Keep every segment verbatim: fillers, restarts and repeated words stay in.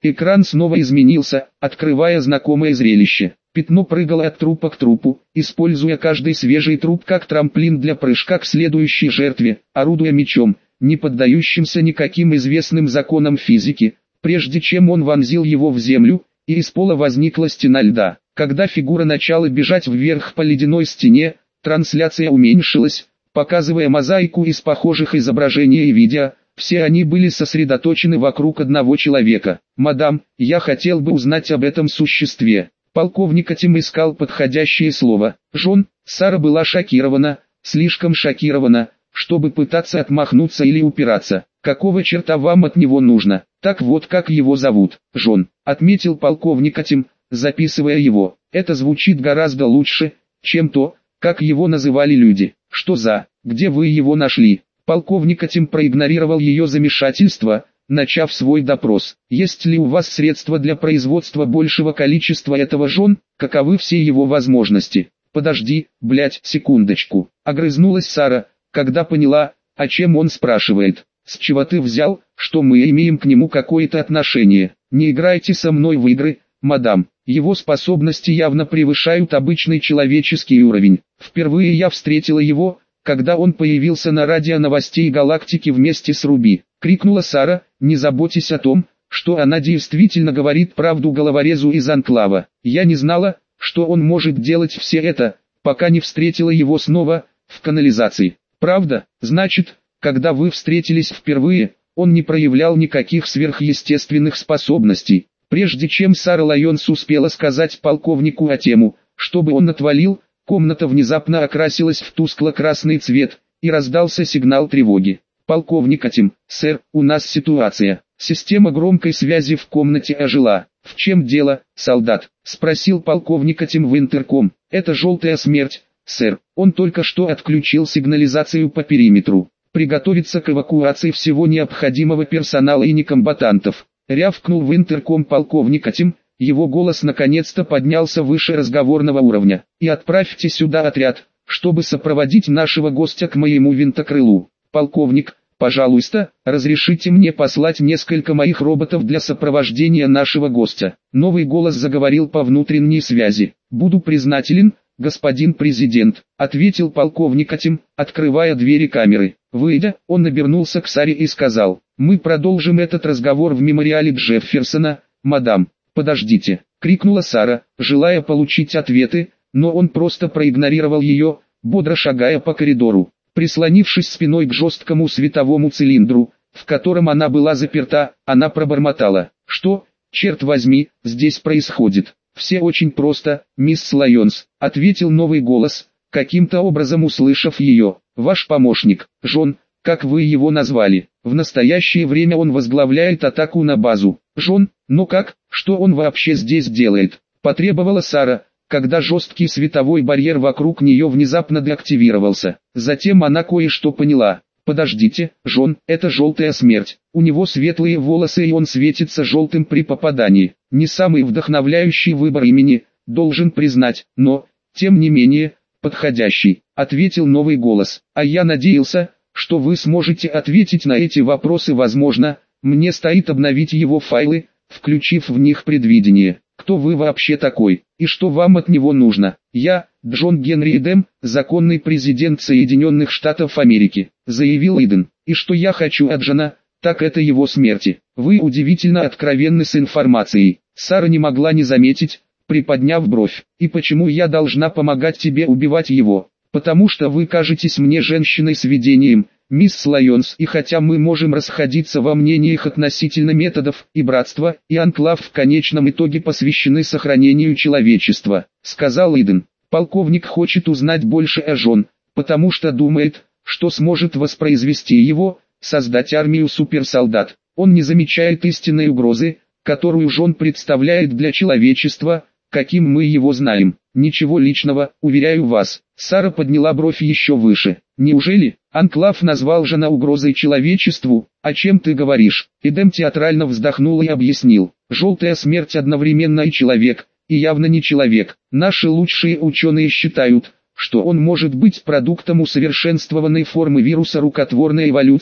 Экран снова изменился, открывая знакомое зрелище. Пятно прыгало от трупа к трупу, используя каждый свежий труп как трамплин для прыжка к следующей жертве, орудуя мечом, не поддающимся никаким известным законам физики, прежде чем он вонзил его в землю, и из пола возникла стена льда. Когда фигура начала бежать вверх по ледяной стене, трансляция уменьшилась, показывая мозаику из похожих изображений и видео. Все они были сосредоточены вокруг одного человека. «Мадам, я хотел бы узнать об этом существе». Полковник Атим искал подходящее слово. Жон, Сара была шокирована, слишком шокирована, чтобы пытаться отмахнуться или упираться. «Какого черта вам от него нужно? Так вот как его зовут?» «Жон», отметил полковник Атим, записывая его. «Это звучит гораздо лучше, чем то, как его называли люди. Что за, где вы его нашли?» Полковник Атим проигнорировал ее замешательство, начав свой допрос. «Есть ли у вас средства для производства большего количества этого, Жон? Каковы все его возможности?» «Подожди, блять, секундочку», — огрызнулась Сара, когда поняла, о чем он спрашивает. «С чего ты взял, что мы имеем к нему какое-то отношение? Не играйте со мной в игры, мадам. Его способности явно превышают обычный человеческий уровень. Впервые я встретила его, когда он появился на радио новостей галактики вместе с Руби», — крикнула Сара, не заботясь о том, что она действительно говорит правду головорезу из Анклава. «Я не знала, что он может делать все это, пока не встретила его снова, в канализации». «Правда? Значит, когда вы встретились впервые, он не проявлял никаких сверхъестественных способностей». Прежде чем Сара Лайонс успела сказать полковнику Атему, чтобы он отвалил, комната внезапно окрасилась в тускло-красный цвет, и раздался сигнал тревоги. «Полковник Атим, сэр, у нас ситуация». Система громкой связи в комнате ожила. «В чем дело, солдат?» — спросил полковник Атим в интерком. «Это желтая смерть, сэр. Он только что отключил сигнализацию по периметру. Приготовиться к эвакуации всего необходимого персонала и некомбатантов». Рявкнул в интерком полковник Атим. Его голос наконец-то поднялся выше разговорного уровня. «И отправьте сюда отряд, чтобы сопроводить нашего гостя к моему винтокрылу. Полковник, пожалуйста, разрешите мне послать несколько моих роботов для сопровождения нашего гостя». Новый голос заговорил по внутренней связи. «Буду признателен, господин президент», — ответил полковник Атим, открывая двери камеры. Выйдя, он обернулся к Саре и сказал: «Мы продолжим этот разговор в мемориале Джефферсона, мадам». «Подождите!» — крикнула Сара, желая получить ответы, но он просто проигнорировал ее, бодро шагая по коридору. Прислонившись спиной к жесткому световому цилиндру, в котором она была заперта, она пробормотала: «Что, черт возьми, здесь происходит?» «Все очень просто, мисс Лайонс», — ответил новый голос, каким-то образом услышав ее. «Ваш помощник, Жон, как вы его назвали, в настоящее время он возглавляет атаку на базу». «Жон, ну как, что он вообще здесь делает?» — потребовала Сара, когда жесткий световой барьер вокруг нее внезапно деактивировался. Затем она кое-что поняла. «Подождите, Жон, это желтая смерть. У него светлые волосы и он светится желтым при попадании. Не самый вдохновляющий выбор имени, должен признать, но, тем не менее, подходящий», — ответил новый голос. «А я надеялся, что вы сможете ответить на эти вопросы. Возможно, мне стоит обновить его файлы, включив в них предвидение. Кто вы вообще такой, и что вам от него нужно?» «Я, Джон Генри Эдем, законный президент Соединенных Штатов Америки», — заявил Иден. «И что я хочу от Джона, так это его смерти». «Вы удивительно откровенны с информацией». Сара не могла не заметить, приподняв бровь. «И почему я должна помогать тебе убивать его?» «Потому что вы кажетесь мне женщиной с видением, мисс Лайонс, и хотя мы можем расходиться во мнениях относительно методов, и братство, и анклав в конечном итоге посвящены сохранению человечества», — сказал Иден. «Полковник хочет узнать больше о Жон, потому что думает, что сможет воспроизвести его, создать армию суперсолдат. Он не замечает истинной угрозы, которую Жон представляет для человечества, каким мы его знаем. Ничего личного, уверяю вас». Сара подняла бровь еще выше. «Неужели анклав назвал Жона угрозой человечеству? О чем ты говоришь?» Эдем театрально вздохнул и объяснил. «Желтая смерть одновременно и человек, и явно не человек. Наши лучшие ученые считают, что он может быть продуктом усовершенствованной формы вируса рукотворной эволюции,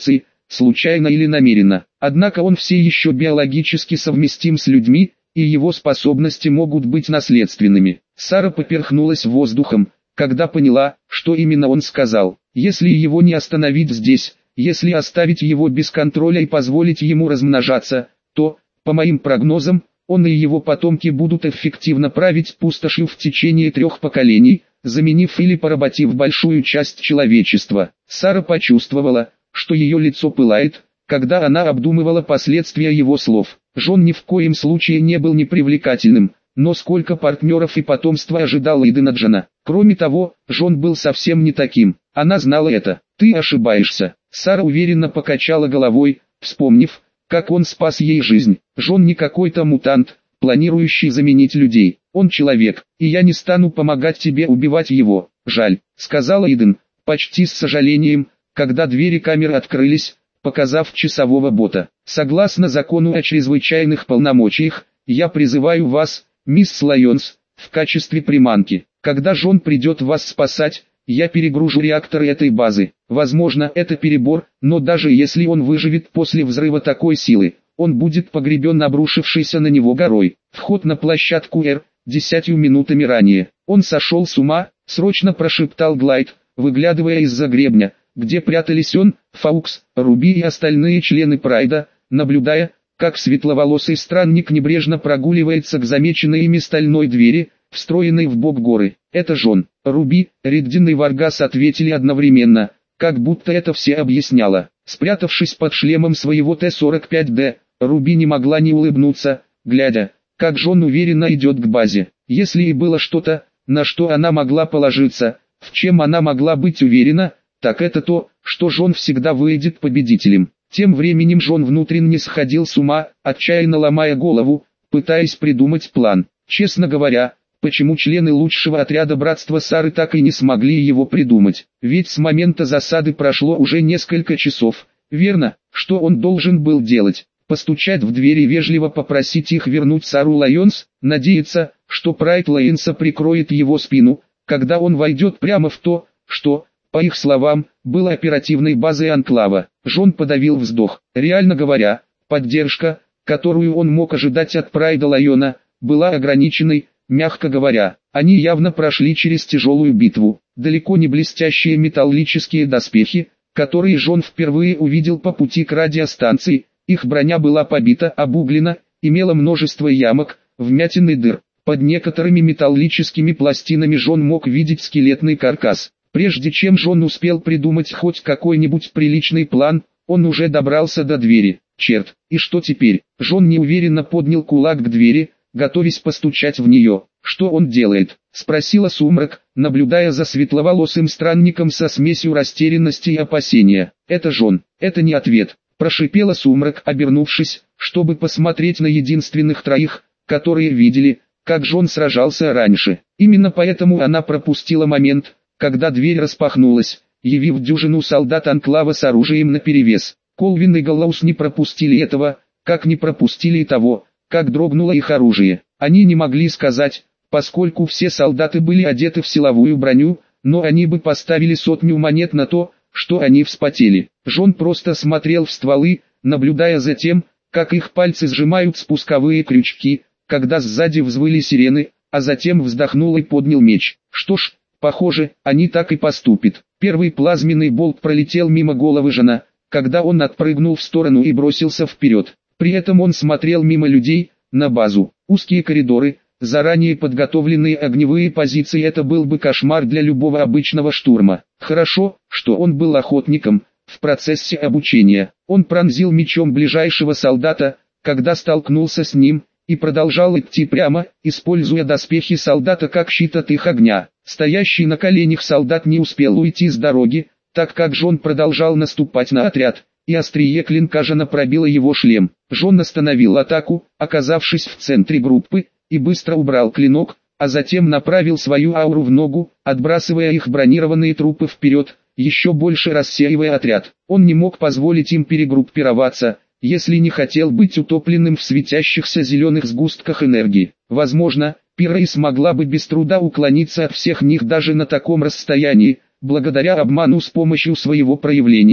случайно или намеренно. Однако он все еще биологически совместим с людьми, и его способности могут быть наследственными. Сара поперхнулась воздухом, когда поняла, что именно он сказал. Если его не остановить здесь, если оставить его без контроля и позволить ему размножаться, то, по моим прогнозам, он и его потомки будут эффективно править пустошью в течение трех поколений, заменив или поработив большую часть человечества. Сара почувствовала, что ее лицо пылает, когда она обдумывала последствия его слов. Джон ни в коем случае не был непривлекательным, но сколько партнеров и потомства ожидал Иден от Джона. Кроме того, Джон был совсем не таким. Она знала это. «Ты ошибаешься». Сара уверенно покачала головой, вспомнив, как он спас ей жизнь. Джон не какой-то мутант, планирующий заменить людей. Он человек, и я не стану помогать тебе убивать его. Жаль, сказала Иден, почти с сожалением, когда двери камеры открылись, показав часового бота. Согласно закону о чрезвычайных полномочиях, я призываю вас, мисс Лайонс, в качестве приманки. Когда Джон придет вас спасать, я перегружу реакторы этой базы. Возможно, это перебор, но даже если он выживет после взрыва такой силы, он будет погребен обрушившейся на него горой. Вход на площадку Р, десятью минутами ранее. Он сошел с ума, срочно прошептал Глайд, выглядывая из-за гребня, где прятались он, Фаукс, Руби и остальные члены Прайда, наблюдая, как светловолосый странник небрежно прогуливается к замеченной ими стальной двери, встроенной в бок горы. «Это Джон». Руби, Риддин и Варгас ответили одновременно, как будто это все объясняло. Спрятавшись под шлемом своего Т сорок пять Д, Руби не могла не улыбнуться, глядя, как Джон уверенно идет к базе. Если и было что-то, на что она могла положиться, в чем она могла быть уверена, так это то, что Джон всегда выйдет победителем. Тем временем Джон внутренне сходил с ума, отчаянно ломая голову, пытаясь придумать план. Честно говоря, почему члены лучшего отряда братства Сары так и не смогли его придумать? Ведь с момента засады прошло уже несколько часов. Верно, что он должен был делать? Постучать в дверь и вежливо попросить их вернуть Сару Лайонс, надеяться, что Прайд Лайонса прикроет его спину, когда он войдет прямо в то, что, по их словам, было оперативной базой Анклава. Джон подавил вздох. Реально говоря, поддержка, которую он мог ожидать от Прайда Лайона, была ограниченной, мягко говоря. Они явно прошли через тяжелую битву. Далеко не блестящие металлические доспехи, которые Джон впервые увидел по пути к радиостанции. Их броня была побита, обуглена, имела множество ямок, вмятин и дыр. Под некоторыми металлическими пластинами Джон мог видеть скелетный каркас. Прежде чем Джон успел придумать хоть какой-нибудь приличный план, он уже добрался до двери. Черт, и что теперь? Джон неуверенно поднял кулак к двери, готовясь постучать в нее. «Что он делает?» — спросила Сумрак, наблюдая за светловолосым странником со смесью растерянности и опасения. «Это Джон». «Это не ответ», — прошипела Сумрак, обернувшись, чтобы посмотреть на единственных троих, которые видели, как Джон сражался раньше. Именно поэтому она пропустила момент, когда дверь распахнулась, явив дюжину солдат Анклава с оружием наперевес. Колвин и Галлаус не пропустили этого, как не пропустили и того, как дрогнуло их оружие. Они не могли сказать, поскольку все солдаты были одеты в силовую броню, но они бы поставили сотню монет на то, что они вспотели. Джон просто смотрел в стволы, наблюдая за тем, как их пальцы сжимают спусковые крючки, когда сзади взвыли сирены, а затем вздохнул и поднял меч. Что ж, похоже, они так и поступят. Первый плазменный болт пролетел мимо головы Джона, когда он отпрыгнул в сторону и бросился вперед. При этом он смотрел мимо людей, на базу. Узкие коридоры, заранее подготовленные огневые позиции — это был бы кошмар для любого обычного штурма. Хорошо, что он был охотником. В процессе обучения он пронзил мечом ближайшего солдата, когда столкнулся с ним, и продолжал идти прямо, используя доспехи солдата как щит от их огня. Стоящий на коленях солдат не успел уйти с дороги, так как Джон продолжал наступать на отряд, и острие клинка Джона пробило его шлем. Джон остановил атаку, оказавшись в центре группы, и быстро убрал клинок, а затем направил свою ауру в ногу, отбрасывая их бронированные трупы вперед, еще больше рассеивая отряд. Он не мог позволить им перегруппироваться, если не хотел быть утопленным в светящихся зеленых сгустках энергии. Возможно, Пирей смогла бы без труда уклониться от всех них даже на таком расстоянии, благодаря обману с помощью своего проявления,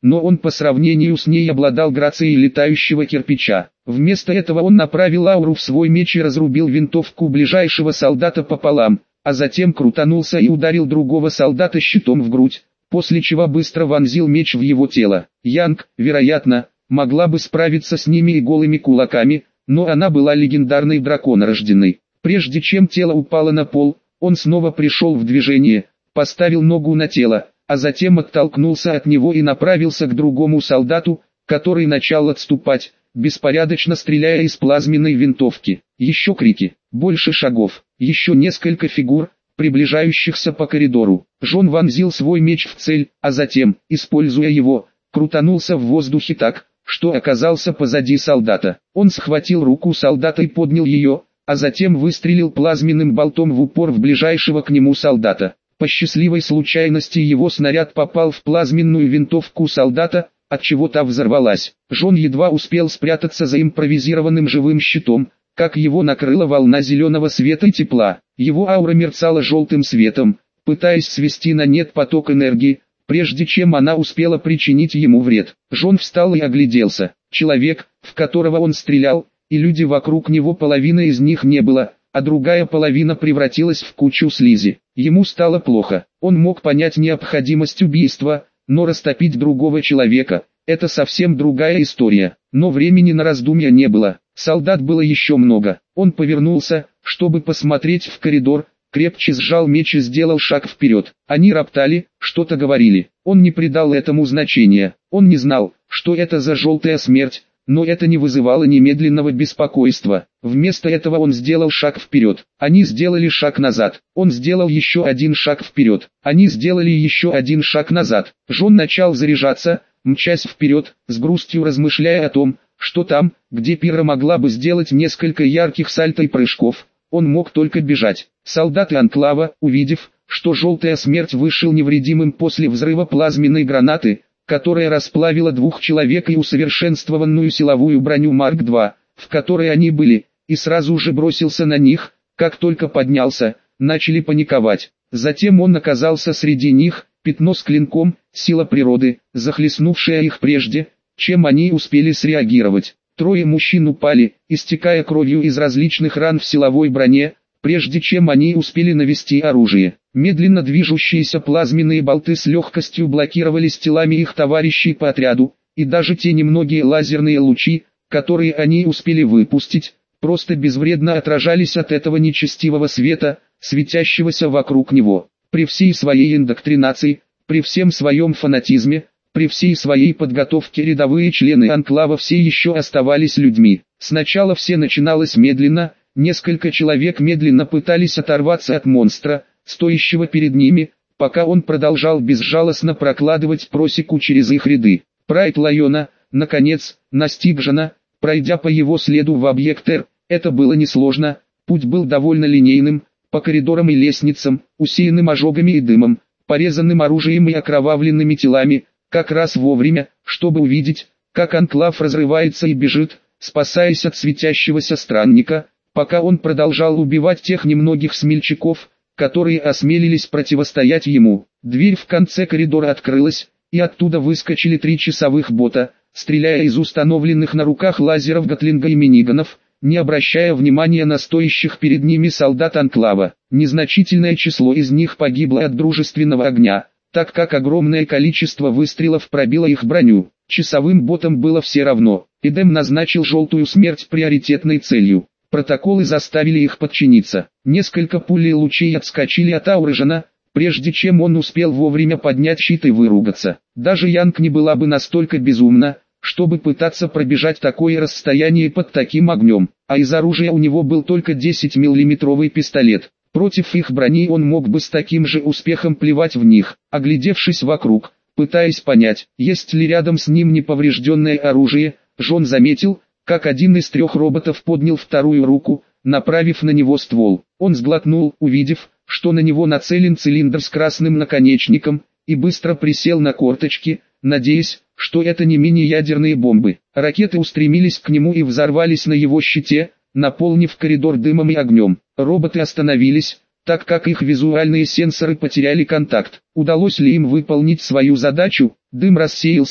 но он по сравнению с ней обладал грацией летающего кирпича. Вместо этого он направил ауру в свой меч и разрубил винтовку ближайшего солдата пополам, а затем крутанулся и ударил другого солдата щитом в грудь, после чего быстро вонзил меч в его тело. Янг, вероятно, могла бы справиться с ними и голыми кулаками, но она была легендарной драконорожденной. Прежде чем тело упало на пол, он снова пришел в движение, поставил ногу на тело, а затем оттолкнулся от него и направился к другому солдату, который начал отступать, беспорядочно стреляя из плазменной винтовки. Еще крики, больше шагов, еще несколько фигур, приближающихся по коридору. Джон вонзил свой меч в цель, а затем, используя его, крутанулся в воздухе так, что оказался позади солдата. Он схватил руку солдата и поднял ее, а затем выстрелил плазменным болтом в упор в ближайшего к нему солдата. По счастливой случайности его снаряд попал в плазменную винтовку солдата, отчего та взорвалась. Джон едва успел спрятаться за импровизированным живым щитом, как его накрыла волна зеленого света и тепла. Его аура мерцала желтым светом, пытаясь свести на нет поток энергии, прежде чем она успела причинить ему вред. Джон встал и огляделся. Человек, в которого он стрелял, и люди вокруг него, половина из них не было, а другая половина превратилась в кучу слизи. Ему стало плохо. Он мог понять необходимость убийства, но растопить другого человека – это совсем другая история. Но времени на раздумья не было. Солдат было еще много. Он повернулся, чтобы посмотреть в коридор, крепче сжал меч и сделал шаг вперед. Они роптали, что-то говорили. Он не придал этому значения. Он не знал, что это за желтая смерть, но это не вызывало немедленного беспокойства. Вместо этого он сделал шаг вперед. Они сделали шаг назад. Он сделал еще один шаг вперед. Они сделали еще один шаг назад. Джон начал заряжаться, мчась вперед, с грустью размышляя о том, что там, где Пира могла бы сделать несколько ярких сальто и прыжков, он мог только бежать. Солдаты Анклава, увидев, что желтая смерть вышел невредимым после взрыва плазменной гранаты, которая расплавила двух человек и усовершенствованную силовую броню Марк два, в которой они были, и сразу же бросился на них, как только поднялся, начали паниковать. Затем он оказался среди них, пятно с клинком, сила природы, захлестнувшая их прежде, чем они успели среагировать. Трое мужчин упали, истекая кровью из различных ран в силовой броне, прежде чем они успели навести оружие. Медленно движущиеся плазменные болты с легкостью блокировались телами их товарищей по отряду, и даже те немногие лазерные лучи, которые они успели выпустить, просто безвредно отражались от этого нечестивого света, светящегося вокруг него. При всей своей индоктринации, при всем своем фанатизме, при всей своей подготовке рядовые члены Анклава все еще оставались людьми. Сначала все начиналось медленно, несколько человек медленно пытались оторваться от монстра, стоящего перед ними, пока он продолжал безжалостно прокладывать просеку через их ряды. Прайд Лайона, наконец, настиг Джона, пройдя по его следу в объект Р. Это было несложно, путь был довольно линейным, по коридорам и лестницам, усеянным ожогами и дымом, порезанным оружием и окровавленными телами, как раз вовремя, чтобы увидеть, как Анклав разрывается и бежит, спасаясь от светящегося странника, пока он продолжал убивать тех немногих смельчаков, которые осмелились противостоять ему. Дверь в конце коридора открылась, и оттуда выскочили три часовых бота, стреляя из установленных на руках лазеров Гатлинга и миниганов, не обращая внимания на стоящих перед ними солдат Анклава. Незначительное число из них погибло от дружественного огня, так как огромное количество выстрелов пробило их броню. Часовым ботам было все равно. Эдем назначил желтую смерть приоритетной целью. Протоколы заставили их подчиниться. Несколько пуль и лучей отскочили от ауры Джона, прежде чем он успел вовремя поднять щит и выругаться. Даже Янг не была бы настолько безумна, чтобы пытаться пробежать такое расстояние под таким огнем. А из оружия у него был только десятимиллиметровый пистолет. Против их брони он мог бы с таким же успехом плевать в них. Оглядевшись вокруг, пытаясь понять, есть ли рядом с ним неповрежденное оружие, Джон заметил, как один из трех роботов поднял вторую руку, направив на него ствол. Он сглотнул, увидев, что на него нацелен цилиндр с красным наконечником, и быстро присел на корточки, надеясь, что это не мини-ядерные бомбы. Ракеты устремились к нему и взорвались на его щите, наполнив коридор дымом и огнем. Роботы остановились, так как их визуальные сенсоры потеряли контакт. Удалось ли им выполнить свою задачу? Дым рассеялся,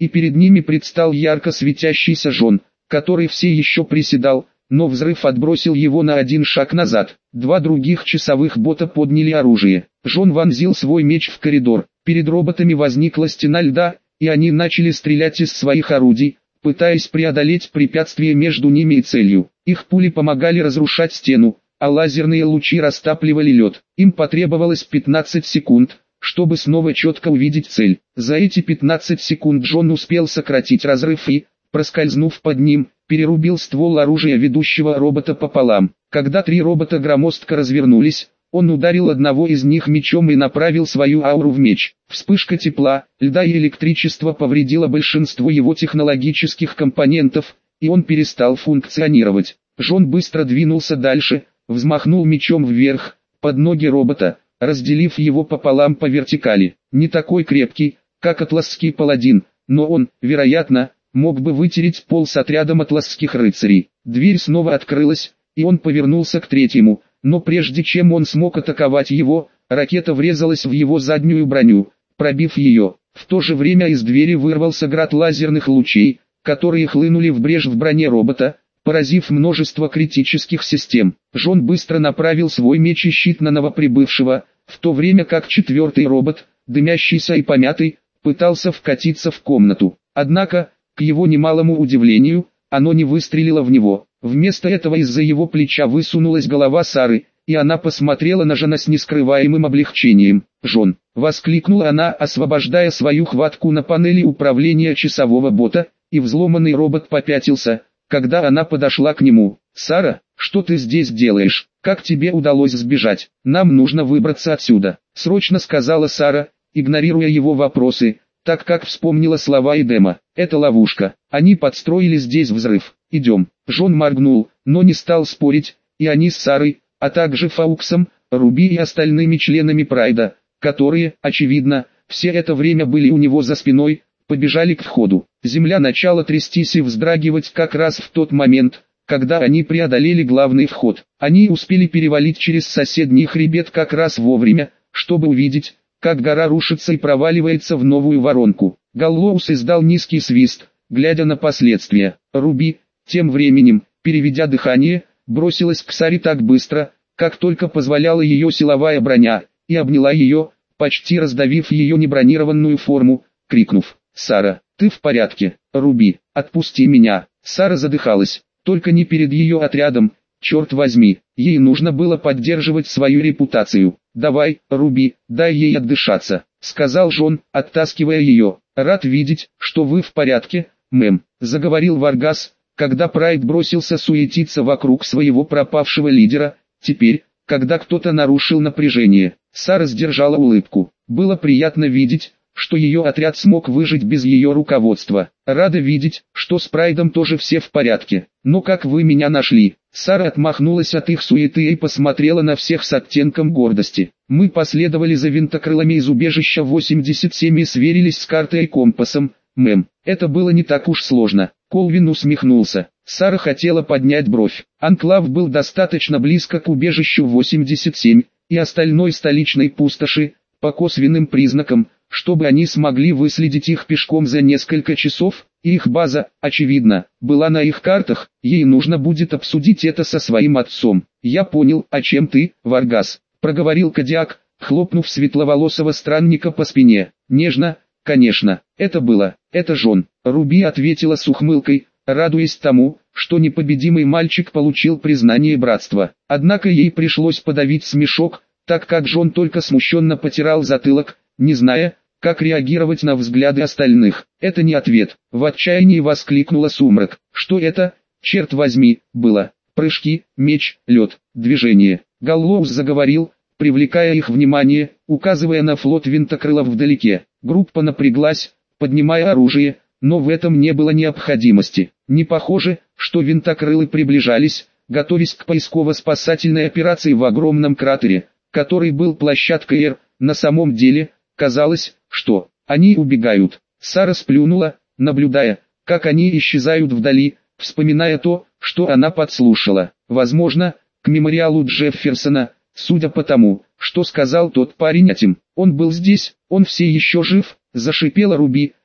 и перед ними предстал ярко светящийся Джон, который все еще приседал, но взрыв отбросил его на один шаг назад. Два других часовых бота подняли оружие. Джон вонзил свой меч в коридор. Перед роботами возникла стена льда, и они начали стрелять из своих орудий, пытаясь преодолеть препятствие между ними и целью. Их пули помогали разрушать стену, а лазерные лучи растапливали лед. Им потребовалось пятнадцать секунд, чтобы снова четко увидеть цель. За эти пятнадцать секунд Джон успел сократить разрыв и, проскользнув под ним, перерубил ствол оружия ведущего робота пополам. Когда три робота громоздко развернулись, он ударил одного из них мечом и направил свою ауру в меч. Вспышка тепла, льда и электричества повредила большинство его технологических компонентов, и он перестал функционировать. Джон быстро двинулся дальше, взмахнул мечом вверх, под ноги робота, разделив его пополам по вертикали. Не такой крепкий, как атласский паладин, но он, вероятно, мог бы вытереть пол с отрядом атласских рыцарей. Дверь снова открылась, и он повернулся к третьему, но прежде чем он смог атаковать его, ракета врезалась в его заднюю броню, пробив ее. В то же время из двери вырвался град лазерных лучей, которые хлынули в брешь в броне робота, поразив множество критических систем. Джон быстро направил свой меч и щит на новоприбывшего, в то время как четвертый робот, дымящийся и помятый, пытался вкатиться в комнату. Однако, к его немалому удивлению, оно не выстрелило в него. Вместо этого из-за его плеча высунулась голова Сары, и она посмотрела на Джона с нескрываемым облегчением. «Джон!» — воскликнула она, освобождая свою хватку на панели управления часового бота, и взломанный робот попятился, когда она подошла к нему. «Сара, что ты здесь делаешь? Как тебе удалось сбежать? Нам нужно выбраться отсюда!» — срочно сказала Сара, игнорируя его вопросы, так как вспомнила слова Эдема. «Это ловушка. Они подстроили здесь взрыв. Идем». Джон моргнул, но не стал спорить, и они с Сарой, а также Фауксом, Руби и остальными членами Прайда, которые, очевидно, все это время были у него за спиной, побежали к входу. Земля начала трястись и вздрагивать как раз в тот момент, когда они преодолели главный вход. Они успели перевалить через соседний хребет как раз вовремя, чтобы увидеть, как гора рушится и проваливается в новую воронку. Галлоус издал низкий свист, глядя на последствия. Руби, тем временем, переведя дыхание, бросилась к Саре так быстро, как только позволяла ее силовая броня, и обняла ее, почти раздавив ее небронированную форму, крикнув: «Сара, ты в порядке? Руби, отпусти меня!» Сара задыхалась, только не перед ее отрядом, черт возьми, ей нужно было поддерживать свою репутацию. «Давай, Руби, дай ей отдышаться», — сказал Джон, оттаскивая ее. «Рад видеть, что вы в порядке, мэм», — заговорил Варгас, когда Прайд бросился суетиться вокруг своего пропавшего лидера. Теперь, когда кто-то нарушил напряжение, Сара сдержала улыбку. Было приятно видеть, что ее отряд смог выжить без ее руководства. Рада видеть, что с Прайдом тоже все в порядке. «Но как вы меня нашли?» Сара отмахнулась от их суеты и посмотрела на всех с оттенком гордости. «Мы последовали за винтокрылами из убежища восемьдесят семь и сверились с картой и компасом, мэм. Это было не так уж сложно». Колвин усмехнулся. Сара хотела поднять бровь. Анклав был достаточно близко к убежищу восемьдесят семь и остальной столичной пустоши, по косвенным признакам, чтобы они смогли выследить их пешком за несколько часов, и их база, очевидно, была на их картах. Ей нужно будет обсудить это со своим отцом. «Я понял, о чем ты, Варгас», — проговорил Кодиак, хлопнув светловолосого странника по спине. «Нежно, конечно, это было, это Джон», — Руби ответила с ухмылкой, радуясь тому, что непобедимый мальчик получил признание братства. Однако ей пришлось подавить смешок, так как Джон только смущенно потирал затылок, не зная, как реагировать на взгляды остальных. «Это не ответ», — в отчаянии воскликнула Сумрак. «Что это, черт возьми, было?» «Прыжки, меч, лед, движение». Галлоус заговорил, привлекая их внимание, указывая на флот винтокрылов вдалеке. Группа напряглась, поднимая оружие, но в этом не было необходимости. Не похоже, что винтокрылы приближались, готовясь к поисково-спасательной операции в огромном кратере, который был площадкой Р. На самом деле, казалось, что они убегают. Сара сплюнула, наблюдая, как они исчезают вдали, вспоминая то, что она подслушала. Возможно, к мемориалу Джефферсона, судя по тому, что сказал тот парень этим. «Он был здесь, он все еще жив», — зашипела Руби,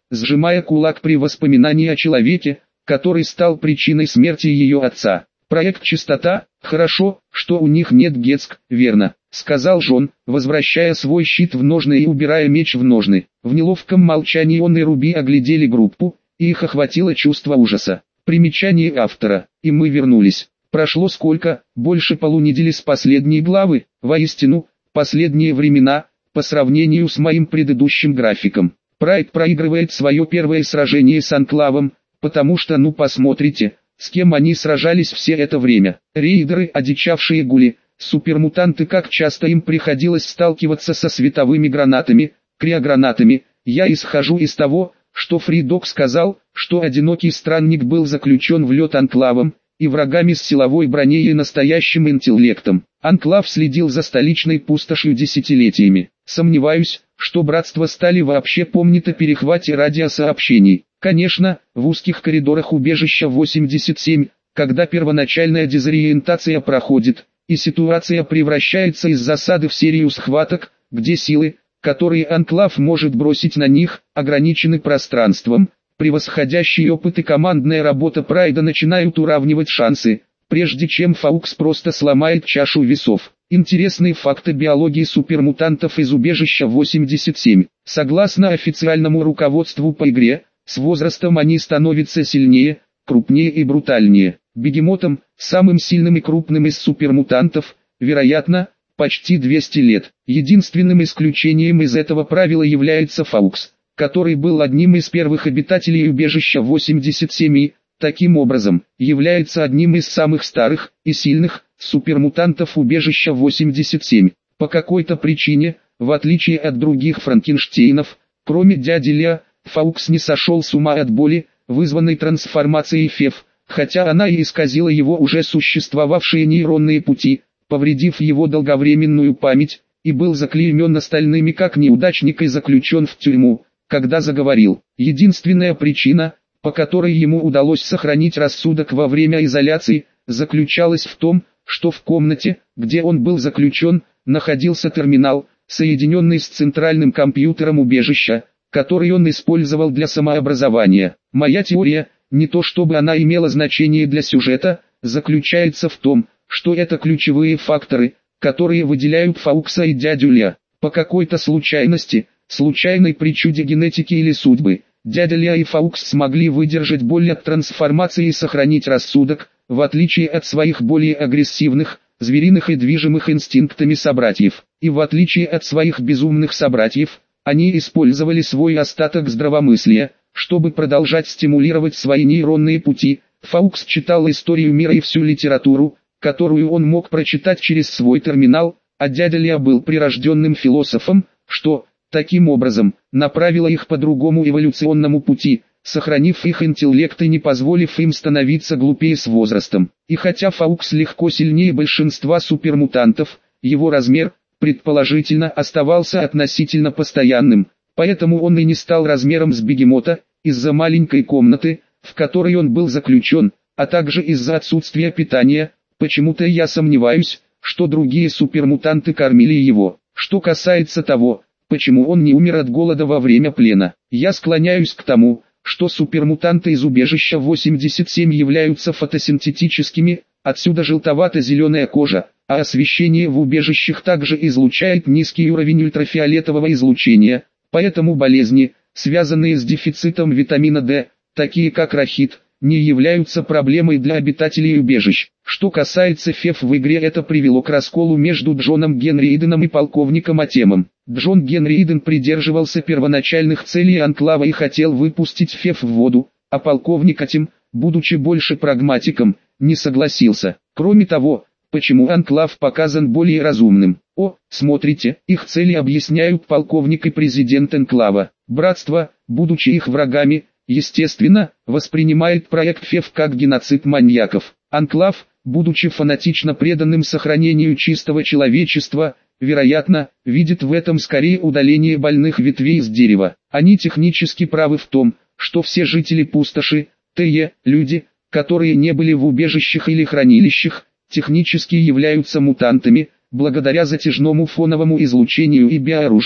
сжимая кулак при воспоминании о человеке, который стал причиной смерти ее отца. «Проект «Чистота», хорошо, что у них нет Гетск, верно», — сказал Джон, возвращая свой щит в ножны и убирая меч в ножны. В неловком молчании он и Руби оглядели группу, и их охватило чувство ужаса. Примечание автора. И мы вернулись. Прошло сколько, больше полунедели с последней главы, воистину, последние времена, по сравнению с моим предыдущим графиком. Прайд проигрывает свое первое сражение с Анклавом, потому что ну посмотрите, с кем они сражались все это время. Рейдеры, одичавшие гули, супермутанты, как часто им приходилось сталкиваться со световыми гранатами, криогранатами. Я исхожу из того, что Фридок сказал, что одинокий странник был заключен в лед Анклавом, и врагами с силовой броней и настоящим интеллектом. Анклав следил за столичной пустошью десятилетиями. Сомневаюсь, что братство стали вообще помнит о перехвате радиосообщений. Конечно, в узких коридорах убежища восемьдесят семь, когда первоначальная дезориентация проходит, и ситуация превращается из засады в серию схваток, где силы, которые Анклав может бросить на них, ограничены пространством, превосходящие опыт и командная работа Прайда начинают уравнивать шансы, прежде чем Фаукс просто сломает чашу весов. Интересные факты биологии супермутантов из убежища восемьдесят семь. Согласно официальному руководству по игре, с возрастом они становятся сильнее, крупнее и брутальнее. Бегемотом, самым сильным и крупным из супермутантов, вероятно, почти двести лет. Единственным исключением из этого правила является Фаукс, который был одним из первых обитателей убежища восемьдесят семь и, таким образом, является одним из самых старых и сильных супермутантов убежища восемьдесят семь. По какой-то причине, в отличие от других Франкенштейнов, кроме дяди Ля, Фаукс не сошел с ума от боли, вызванной трансформацией Феф, хотя она и исказила его уже существовавшие нейронные пути, повредив его долговременную память, и был заклеймен остальными как неудачник и заключен в тюрьму, когда заговорил. Единственная причина, по которой ему удалось сохранить рассудок во время изоляции, заключалась в том, что в комнате, где он был заключен, находился терминал, соединенный с центральным компьютером убежища, который он использовал для самообразования. Моя теория, не то чтобы она имела значение для сюжета, заключается в том, что это ключевые факторы, которые выделяют Фаукса и дядю Ля. По какой-то случайности, случайной причуде генетики или судьбы, дядя Ля и Фаукс смогли выдержать боль от трансформации и сохранить рассудок, в отличие от своих более агрессивных, звериных и движимых инстинктами собратьев. И в отличие от своих безумных собратьев, они использовали свой остаток здравомыслия, чтобы продолжать стимулировать свои нейронные пути. Фаукс читал историю мира и всю литературу, которую он мог прочитать через свой терминал, а дядя Ля был прирожденным философом, что, таким образом, направило их по другому эволюционному пути, сохранив их интеллект и не позволив им становиться глупее с возрастом. И хотя Фаукс легко сильнее большинства супермутантов, его размер, предположительно, оставался относительно постоянным, поэтому он и не стал размером с бегемота, из-за маленькой комнаты, в которой он был заключен, а также из-за отсутствия питания. Почему-то я сомневаюсь, что другие супермутанты кормили его. Что касается того, почему он не умер от голода во время плена, я склоняюсь к тому, что супермутанты из убежища восемьдесят семь являются фотосинтетическими, отсюда желтовато-зеленая кожа, а освещение в убежищах также излучает низкий уровень ультрафиолетового излучения, поэтому болезни, связанные с дефицитом витамина D, такие как рахит, не являются проблемой для обитателей убежищ. Что касается Феф в игре, это привело к расколу между Джоном Генри Иденом и полковником Атемом. Джон Генри Иден придерживался первоначальных целей Анклава и хотел выпустить Феф в воду, а полковник Атем, будучи больше прагматиком, не согласился. Кроме того, почему Анклав показан более разумным? О, смотрите, их цели объясняют полковник и президент Анклава. Братство, будучи их врагами, естественно, воспринимает проект Феф как геноцид маньяков. Анклав, будучи фанатично преданным сохранению чистого человечества, вероятно, видит в этом скорее удаление больных ветвей с дерева. Они технически правы в том, что все жители пустоши, те люди, которые не были в убежищах или хранилищах, технически являются мутантами, благодаря затяжному фоновому излучению и биооружию,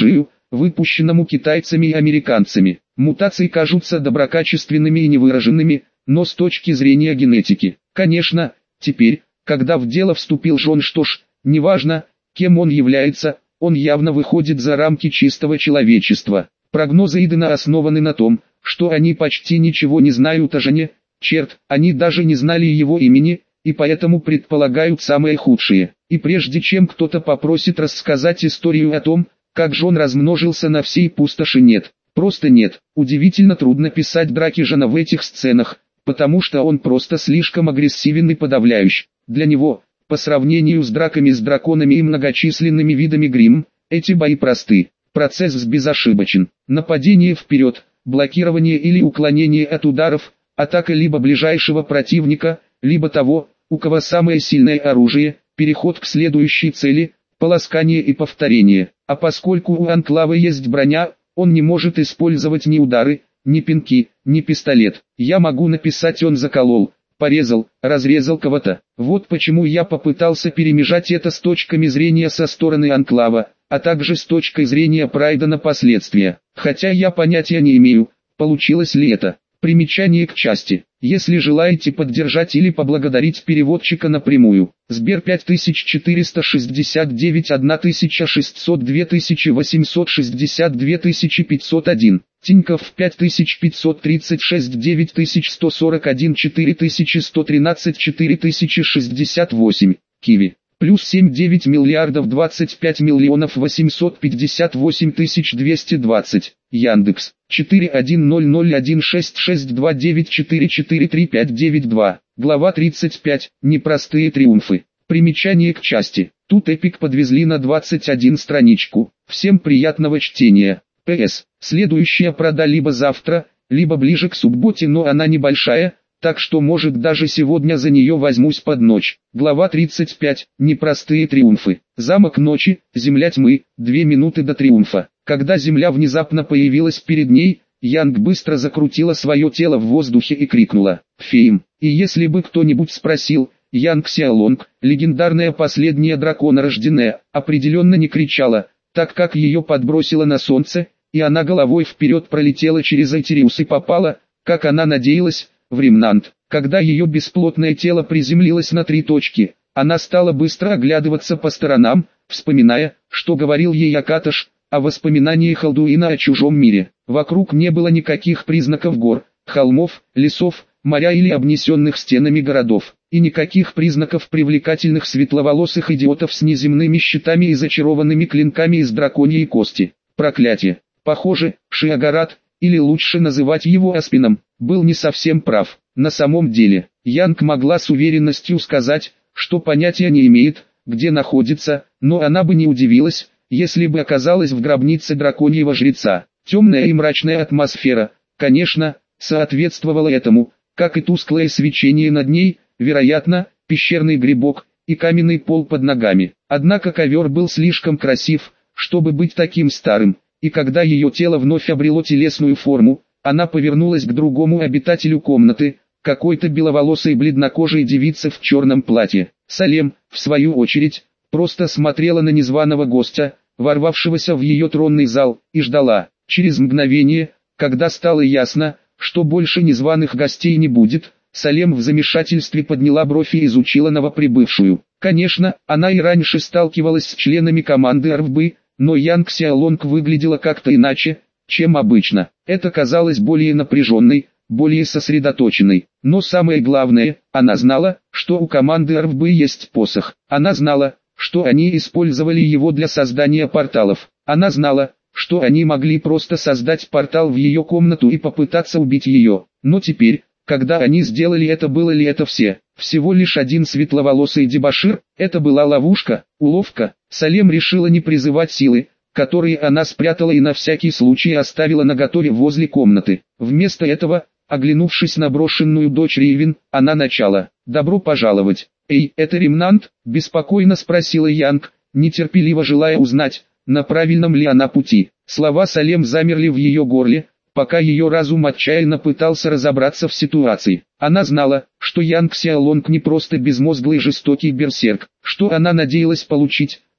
выпущенному китайцами и американцами. Мутации кажутся доброкачественными и невыраженными, но с точки зрения генетики. Конечно, теперь, когда в дело вступил Джон, что ж, неважно, кем он является, он явно выходит за рамки чистого человечества. Прогнозы Идена основаны на том, что они почти ничего не знают о Джоне, черт, они даже не знали его имени, и поэтому предполагают самое худшее. И прежде чем кто-то попросит рассказать историю о том, как Джон размножился на всей пустоши, нет, просто нет. Удивительно трудно писать драки Джона в этих сценах, потому что он просто слишком агрессивен и подавляющий. Для него, по сравнению с драками с драконами и многочисленными видами грим, эти бои просты. Процесс безошибочен. Нападение вперед, блокирование или уклонение от ударов, атака либо ближайшего противника, либо того, у кого самое сильное оружие, переход к следующей цели, полоскание и повторение. А поскольку у Анклава есть броня, он не может использовать ни удары, ни пинки, ни пистолет. Я могу написать: он заколол, порезал, разрезал кого-то. Вот почему я попытался перемежать это с точками зрения со стороны Анклава, а также с точкой зрения Прайда на последствия. Хотя я понятия не имею, получилось ли это. Примечание к части. Если желаете поддержать или поблагодарить переводчика напрямую, Сбер пять тысяч четыреста шестьдесят девять тысяча шестьсот два восемьсот шестьдесят два пятьсот один, Тинькофф пять тысяч пятьсот тридцать шесть девять сто сорок один четыре сто тринадцать четыре шестьдесят восемь, Киви. Плюс семь девять миллиардов двадцать пять миллионов восемьсот пятьдесят восемь тысяч двести двадцать. Яндекс. четыре один ноль ноль один шесть шесть два девять четыре четыре три пять девять два. Глава тридцать пять. Непростые триумфы. Примечание к части. Тут эпик подвезли на двадцать одну страничку. Всем приятного чтения. П С. Следующая прода либо завтра, либо ближе к субботе, но она небольшая, так что может даже сегодня за нее возьмусь под ночь. Глава тридцать пять. Непростые триумфы. Замок ночи, земля тьмы, две минуты до триумфа. Когда земля внезапно появилась перед ней, Янг быстро закрутила свое тело в воздухе и крикнула: «Фейм!». И если бы кто-нибудь спросил, Янг Сяолонг, легендарная последняя драконорожденная, определенно не кричала, так как ее подбросило на солнце, и она головой вперед пролетела через Айтириус и попала, как она надеялась, в Ремнант. Когда ее бесплотное тело приземлилось на три точки, она стала быстро оглядываться по сторонам, вспоминая, что говорил ей Акаташ, о воспоминании Халдуина о чужом мире. Вокруг не было никаких признаков гор, холмов, лесов, моря или обнесенных стенами городов, и никаких признаков привлекательных светловолосых идиотов с неземными щитами и зачарованными клинками из драконьей кости. Проклятие! Похоже, Шиагарат, или лучше называть его Аспином, был не совсем прав. На самом деле, Янг могла с уверенностью сказать, что понятия не имеет, где находится, но она бы не удивилась, если бы оказалась в гробнице драконьего жреца. Темная и мрачная атмосфера, конечно, соответствовала этому, как и тусклое свечение над ней, вероятно, пещерный грибок и каменный пол под ногами. Однако ковер был слишком красив, чтобы быть таким старым, и когда ее тело вновь обрело телесную форму, она повернулась к другому обитателю комнаты, какой-то беловолосой бледнокожей девице в черном платье. Салем, в свою очередь, просто смотрела на незваного гостя, ворвавшегося в ее тронный зал, и ждала. Через мгновение, когда стало ясно, что больше незваных гостей не будет, Салем в замешательстве подняла бровь и изучила новоприбывшую. Конечно, она и раньше сталкивалась с членами команды РВБ, но Янг Сяолонг выглядела как-то иначе, чем обычно. Это казалось более напряженной, более сосредоточенной. Но самое главное, она знала, что у команды РВБ есть посох. Она знала, что они использовали его для создания порталов. Она знала, что они могли просто создать портал в ее комнату и попытаться убить ее. Но теперь, когда они сделали это, было ли это все? Всего лишь один светловолосый дебошир, это была ловушка, уловка. Салем решила не призывать силы, которые она спрятала и на всякий случай оставила наготове возле комнаты. Вместо этого, оглянувшись на брошенную дочь Ривен, она начала: «Добро пожаловать». «Эй, это Ремнант?» – беспокойно спросила Янг, нетерпеливо желая узнать, на правильном ли она пути. Слова Салем замерли в ее горле, пока ее разум отчаянно пытался разобраться в ситуации. Она знала, что Янг Сяолонг не просто безмозглый жестокий берсерк. Что она надеялась получить,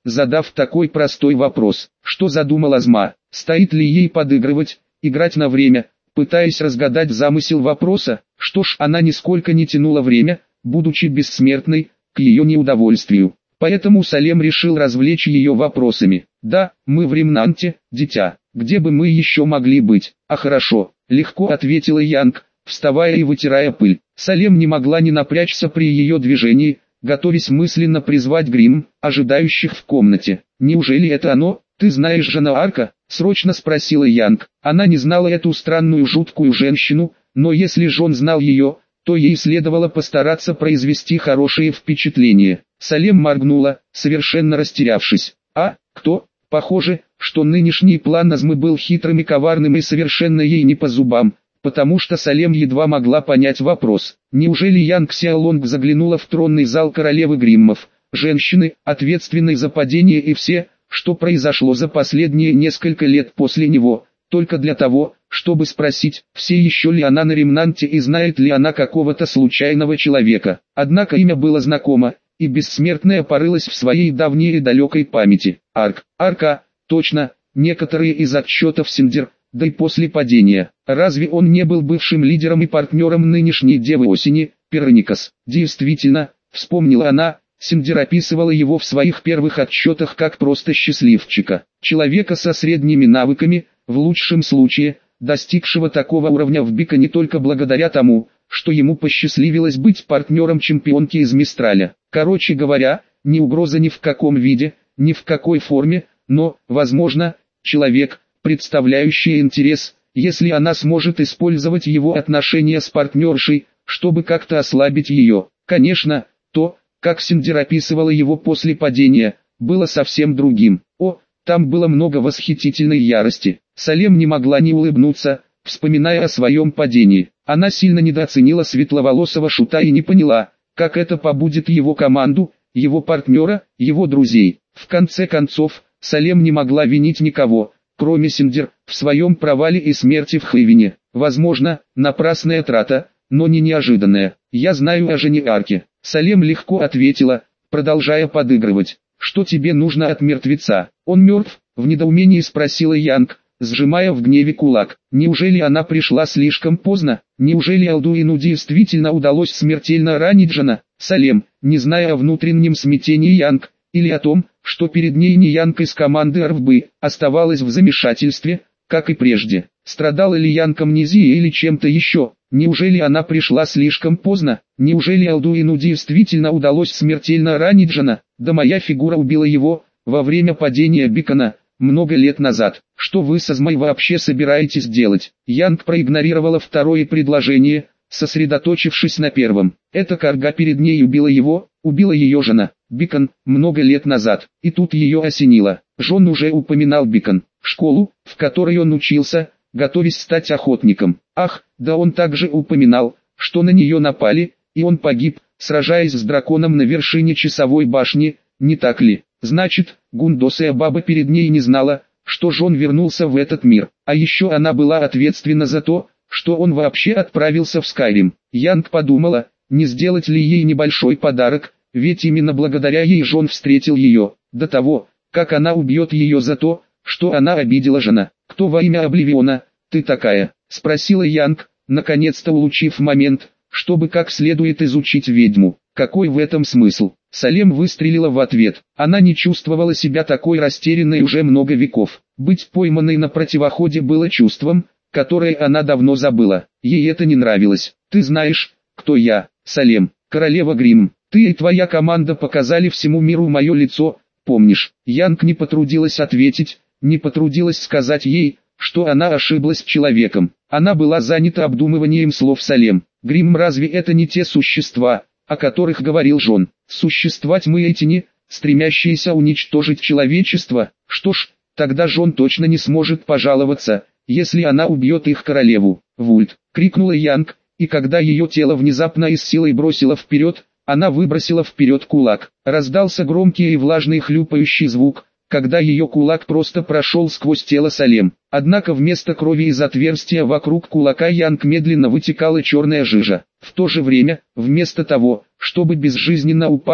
задав такой простой вопрос. Что задумал Азма? Стоит ли ей подыгрывать, играть на время, пытаясь разгадать замысел вопроса? Что ж, она нисколько не тянула время, будучи бессмертной, к ее неудовольствию. Поэтому Салем решил развлечь ее вопросами. «Да, мы в Ремнанте, дитя. Где бы мы еще могли быть?» «А хорошо», — легко ответила Янг, вставая и вытирая пыль. Салем не могла не напрячься при ее движении, готовясь мысленно призвать грим, ожидающих в комнате. «Неужели это оно? Ты знаешь Жанна Арка?» — срочно спросила Янг. Она не знала эту странную жуткую женщину, но если Джон знал ее, то ей следовало постараться произвести хорошее впечатление. Салем моргнула, совершенно растерявшись. «А, кто?» Похоже, что нынешний план Азмы был хитрым и коварным и совершенно ей не по зубам, потому что Салем едва могла понять вопрос. Неужели Янг Сяолонг заглянула в тронный зал королевы Гриммов, женщины, ответственной за падение и все, что произошло за последние несколько лет после него, только для того, чтобы спросить, все еще ли она на Ремнанте и знает ли она какого-то случайного человека. Однако имя было знакомо, и бессмертная порылась в своей давней и далекой памяти. Арк, Арка, точно, некоторые из отчетов Синдер, да и после падения. Разве он не был бывшим лидером и партнером нынешней Девы Осени, Пероникас? Действительно, вспомнила она, Синдер описывала его в своих первых отчетах как просто счастливчика. Человека со средними навыками, в лучшем случае, достигшего такого уровня в Биконе только благодаря тому, что ему посчастливилось быть партнером чемпионки из Мистраля. Короче говоря, ни угроза ни в каком виде, ни в какой форме, но, возможно, человек, представляющий интерес, если она сможет использовать его отношения с партнершей, чтобы как-то ослабить ее. Конечно, то, как Синдер описывала его после падения, было совсем другим. О, там было много восхитительной ярости. Салем не могла не улыбнуться, вспоминая о своем падении. Она сильно недооценила светловолосого шута и не поняла, как это побудит его команду, его партнера, его друзей. В конце концов, Салем не могла винить никого, кроме Синдер, в своем провале и смерти в Хейвене. Возможно, напрасная трата, но не неожиданная. «Я знаю о Жене Арке», — Салем легко ответила, продолжая подыгрывать. «Что тебе нужно от мертвеца? Он мертв?» — в недоумении спросила Янг, сжимая в гневе кулак. Неужели она пришла слишком поздно? Неужели Алдуину действительно удалось смертельно ранить Жана? Салем, не зная о внутреннем смятении Янг, или о том, что перед ней не Янг из команды РВБ, оставалась в замешательстве, как и прежде. Страдала ли Янг амнезией или чем-то еще? Неужели она пришла слишком поздно? Неужели Алдуину действительно удалось смертельно ранить Жана? Да моя фигура убила его, во время падения Бикона, много лет назад. Что вы с Азмой вообще собираетесь делать? Янг проигнорировала второе предложение, сосредоточившись на первом. Эта карга перед ней убила его, убила ее жена. Бикон, много лет назад. И тут ее осенило. Джон уже упоминал Бикон, школу, в которой он учился, готовясь стать охотником. Ах, да он также упоминал, что на нее напали, и он погиб, сражаясь с драконом на вершине часовой башни, не так ли? Значит, гундосая баба перед ней не знала, что Джон вернулся в этот мир. А еще она была ответственна за то, что он вообще отправился в Скайрим. Янг подумала, не сделать ли ей небольшой подарок, ведь именно благодаря ей Джон встретил ее, до того, как она убьет ее за то, что она обидела Жана. «Кто во имя Обливиона, ты такая?» — спросила Янг, наконец-то улучив момент, чтобы как следует изучить ведьму. «Какой в этом смысл?» Салем выстрелила в ответ. Она не чувствовала себя такой растерянной уже много веков. Быть пойманной на противоходе было чувством, которое она давно забыла. Ей это не нравилось. «Ты знаешь, кто я, Салем, королева Гримм. Ты и твоя команда показали всему миру мое лицо, помнишь?» Янг не потрудилась ответить, не потрудилась сказать ей, что она ошиблась человеком. Она была занята обдумыванием слов Салем. «Гримм, разве это не те существа, о которых говорил Джон? Существа тьмы эти не, стремящиеся уничтожить человечество? Что ж, тогда Джон точно не сможет пожаловаться, если она убьет их королеву». «Вульт!» — крикнула Янг, и когда ее тело внезапно и с силой бросило вперед, она выбросила вперед кулак. Раздался громкий и влажный хлюпающий звук, когда ее кулак просто прошел сквозь тело Салем. Однако вместо крови из отверстия вокруг кулака Янг медленно вытекала черная жижа. В то же время, вместо того, чтобы безжизненно упасть,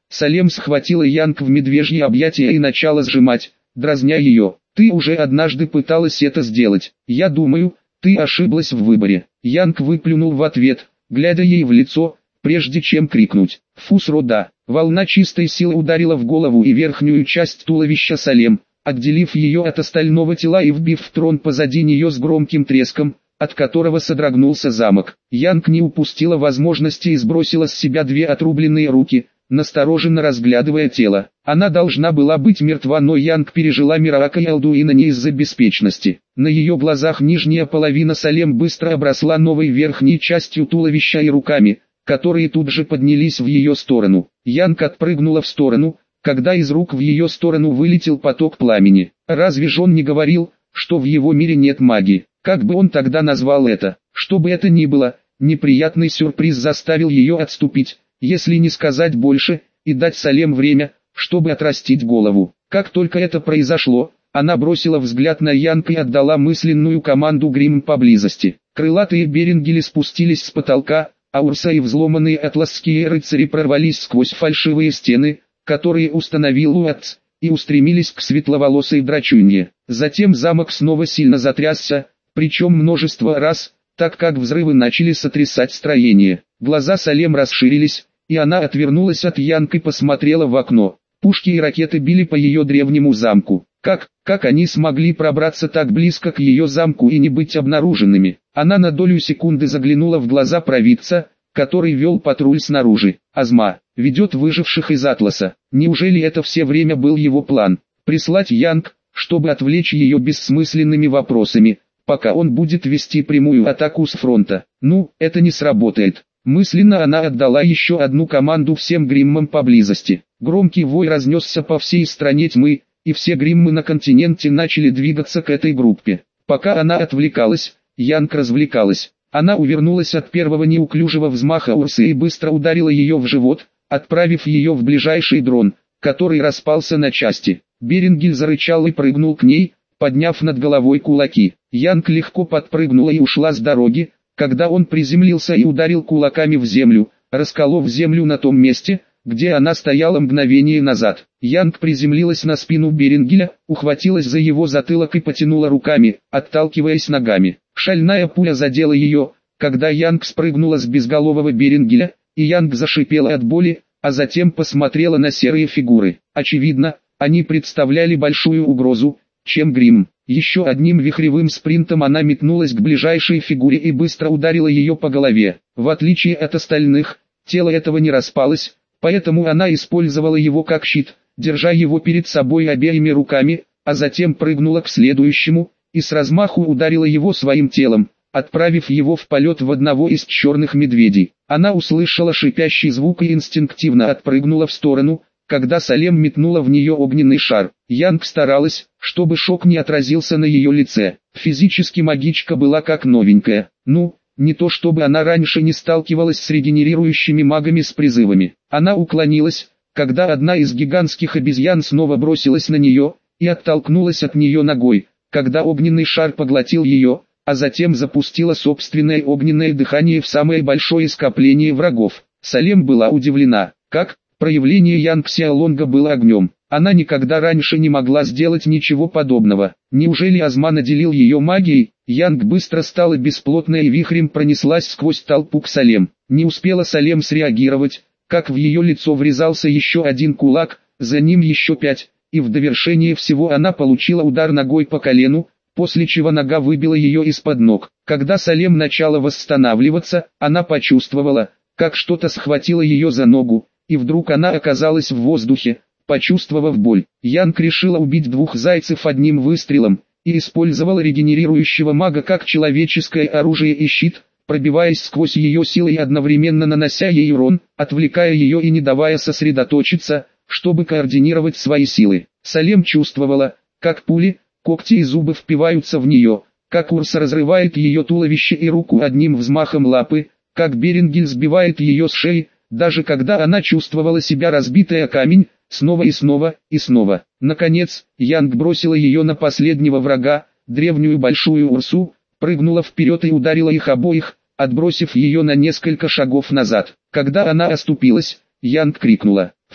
Салем схватила Янг в медвежье объятия и начала сжимать, дразня ее. «Ты уже однажды пыталась это сделать. Я думаю, ты ошиблась в выборе». Янг выплюнул в ответ, глядя ей в лицо, прежде чем крикнуть «Фу, срода!». Волна чистой силы ударила в голову и верхнюю часть туловища Салем, отделив ее от остального тела и вбив в трон позади нее с громким треском, от которого содрогнулся замок. Янг не упустила возможности и сбросила с себя две отрубленные руки, настороженно разглядывая тело. Она должна была быть мертва, но Янг пережила Мирака и Алдуина не из-за беспечности. На ее глазах нижняя половина Салем быстро обросла новой верхней частью туловища и руками, которые тут же поднялись в ее сторону. Янг отпрыгнула в сторону, когда из рук в ее сторону вылетел поток пламени. Разве же он не говорил, что в его мире нет магии? Как бы он тогда назвал это? Что бы это ни было, неприятный сюрприз заставил ее отступить, если не сказать больше, и дать Салем время, чтобы отрастить голову. Как только это произошло, она бросила взгляд на Янг и отдала мысленную команду Гримм поблизости. Крылатые берингели спустились с потолка, а Урса и взломанные атласские рыцари прорвались сквозь фальшивые стены, которые установил Уэтс, и устремились к светловолосой драчунье. Затем замок снова сильно затрясся, причем множество раз, так как взрывы начали сотрясать строение. Глаза Салем расширились, и она отвернулась от Янг и посмотрела в окно. Пушки и ракеты били по ее древнему замку. Как, как они смогли пробраться так близко к ее замку и не быть обнаруженными? Она на долю секунды заглянула в глаза провидца, который вел патруль снаружи. Азма ведет выживших из Атласа. Неужели это все время был его план? Прислать Янг, чтобы отвлечь ее бессмысленными вопросами, пока он будет вести прямую атаку с фронта. Ну, это не сработает. Мысленно она отдала еще одну команду всем гриммам поблизости. Громкий вой разнесся по всей стране тьмы, и все гриммы на континенте начали двигаться к этой группе. Пока она отвлекалась, Янг развлекалась. Она увернулась от первого неуклюжего взмаха Урсы и быстро ударила ее в живот, отправив ее в ближайший дрон, который распался на части. Берингель зарычал и прыгнул к ней, подняв над головой кулаки. Янг легко подпрыгнула и ушла с дороги, когда он приземлился и ударил кулаками в землю, расколов землю на том месте, где она стояла мгновение назад. Янг приземлилась на спину Берингеля, ухватилась за его затылок и потянула руками, отталкиваясь ногами. Шальная пуля задела ее, когда Янг спрыгнула с безголового Берингеля, и Янг зашипела от боли, а затем посмотрела на серые фигуры. Очевидно, они представляли большую угрозу, чем Гримм. Еще одним вихревым спринтом она метнулась к ближайшей фигуре и быстро ударила ее по голове. В отличие от остальных, тело этого не распалось, поэтому она использовала его как щит, держа его перед собой обеими руками, а затем прыгнула к следующему, и с размаху ударила его своим телом, отправив его в полет в одного из черных медведей. Она услышала шипящий звук и инстинктивно отпрыгнула в сторону, когда Салем метнула в нее огненный шар. Янг старалась, чтобы шок не отразился на ее лице. Физически магичка была как новенькая. Ну, не то чтобы она раньше не сталкивалась с регенерирующими магами с призывами. Она уклонилась, когда одна из гигантских обезьян снова бросилась на нее, и оттолкнулась от нее ногой, когда огненный шар поглотил ее, а затем запустила собственное огненное дыхание в самое большое скопление врагов. Салем была удивлена, как проявление Янг Сяолонга было огнем. Она никогда раньше не могла сделать ничего подобного. Неужели Азма наделил ее магией? Янг быстро стала бесплотной и вихрем пронеслась сквозь толпу к Салем. Не успела Салем среагировать, как в ее лицо врезался еще один кулак, за ним еще пять, и в довершение всего она получила удар ногой по колену, после чего нога выбила ее из-под ног. Когда Салем начала восстанавливаться, она почувствовала, как что-то схватило ее за ногу, и вдруг она оказалась в воздухе, почувствовав боль. Янг решила убить двух зайцев одним выстрелом, и использовала регенерирующего мага как человеческое оружие и щит, пробиваясь сквозь ее силы и одновременно нанося ей урон, отвлекая ее и не давая сосредоточиться, чтобы координировать свои силы. Салем чувствовала, как пули, когти и зубы впиваются в нее, как Урса разрывает ее туловище и руку одним взмахом лапы, как Берингель сбивает ее с шеи, даже когда она чувствовала себя разбитой о камень, снова и снова, и снова. Наконец, Янг бросила ее на последнего врага, древнюю большую Урсу, прыгнула вперед и ударила их обоих, отбросив ее на несколько шагов назад. Когда она оступилась, Янг крикнула: